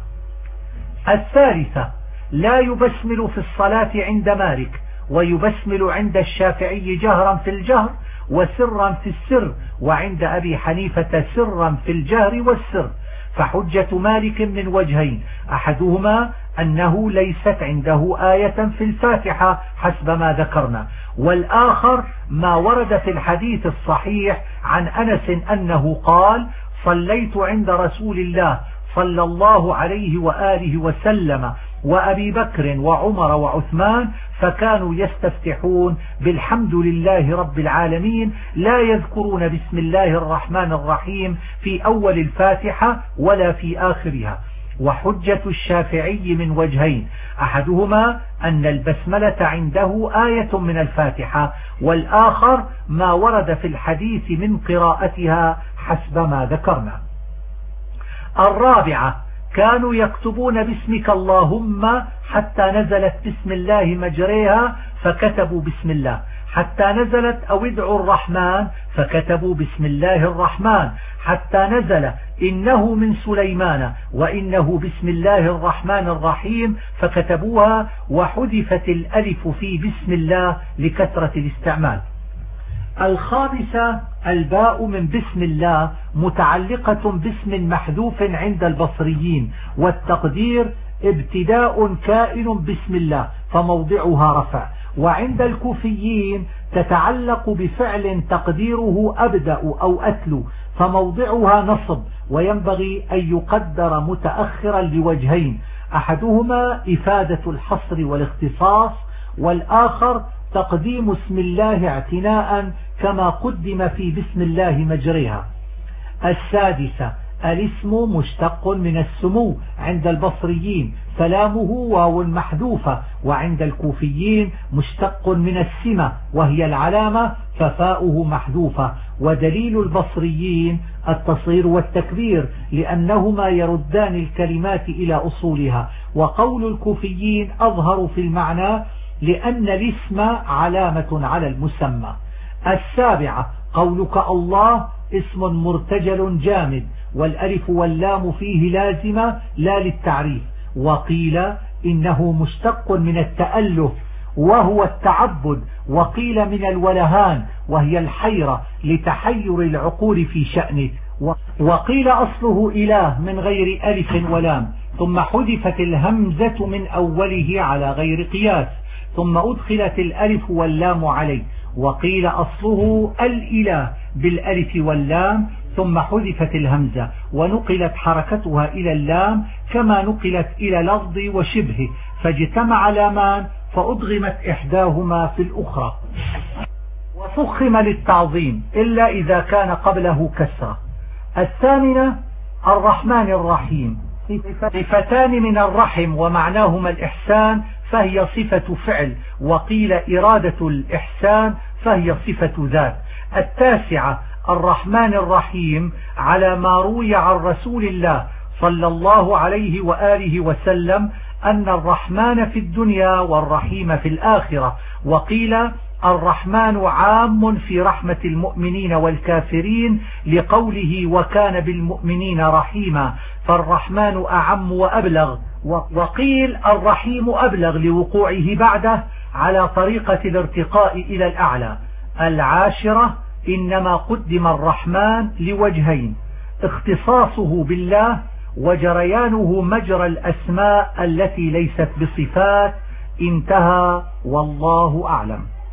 الثالثة: لا يبسمل في الصلاة عند مالك، ويبسمل عند الشافعي جهرا في الجهر وسرا في السر، وعند أبي حنيفة سرا في الجهر والسر. فحجة مالك من وجهين: أحدهما أنه ليست عنده آية في الفاتحة حسب ما ذكرنا، والآخر ما ورد في الحديث الصحيح عن أنس أنه قال: صليت عند رسول الله صلى الله عليه وآله وسلم وأبي بكر وعمر وعثمان، فكانوا يستفتحون بالحمد لله رب العالمين، لا يذكرون بسم الله الرحمن الرحيم في أول الفاتحة ولا في آخرها. وحجة الشافعي من وجهين: أحدهما أن البسملة عنده آية من الفاتحة، والآخر ما ورد في الحديث من قراءتها حسب ما ذكرنا. الرابعة: كانوا يكتبون باسمك اللهم حتى نزلت بسم الله مجريها فكتبوا بسم الله، حتى نزلت أو ادعوا الرحمن فكتبوا بسم الله الرحمن، حتى نزل إنه من سليمان وإنه بسم الله الرحمن الرحيم فكتبوها، وحذفت الألف في بسم الله لكثرة الاستعمال. الخامسة: الباء من بسم الله متعلقة باسم محذوف عند البصريين، والتقدير ابتداء كائن بسم الله فموضعها رفع. وعند الكوفيين تتعلق بفعل تقديره أبدأ أو أتلو فموضعها نصب، وينبغي أن يقدر متأخرا لوجهين: أحدهما إفادة الحصر والاختصاص، والآخر تقديم اسم الله اعتناء كما قدم في بسم الله مجريها. السادسة: الاسم مشتق من السمو عند البصريين، فلامه واو محذوفة، وعند الكوفيين مشتق من السمة وهي العلامة ففاؤه محذوفة. ودليل البصريين التصغير والتكبير لأنهما يردان الكلمات إلى أصولها، وقول الكوفيين أظهر في المعنى لأن الاسم علامة على المسمى. السابعة: قولك الله اسم مرتجل جامد، والألف واللام فيه لازمة لا للتعريف. وقيل إنه مشتق من التألف وهو التعبد، وقيل من الولهان وهي الحيرة لتحير العقول في شأنه، وقيل أصله إله من غير ألف ولام، ثم حذفت الهمزة من أوله على غير قياس، ثم أدخلت الألف واللام عليه. وقيل أصله الإله بالألف واللام ثم حذفت الهمزة ونقلت حركتها إلى اللام كما نقلت إلى لفظ وشبهه، فاجتمع لامان فأدغمت إحداهما في الأخرى، وفخم للتعظيم إلا إذا كان قبله كسرة. الثامنة: الرحمن الرحيم، صفتان من الرحم ومعناهما الإحسان فهي صفة فعل، وقيل إرادة الإحسان فهي صفة ذات. التاسعة: الرحمن الرحيم على ما روي عن رسول الله صلى الله عليه وآله وسلم أن الرحمن في الدنيا والرحيم في الآخرة، وقيل الرحمن عام في رحمة المؤمنين والكافرين لقوله وكان بالمؤمنين رحيما، فالرحمن أعم وأبلغ. وقيل الرحيم أبلغ لوقوعه بعده على طريقة الارتقاء إلى الأعلى. العاشرة: إنما قدم الرحمن لوجهين: اختصاصه بالله، وجريانه مجرى الأسماء التي ليست بصفات. انتهى، والله أعلم.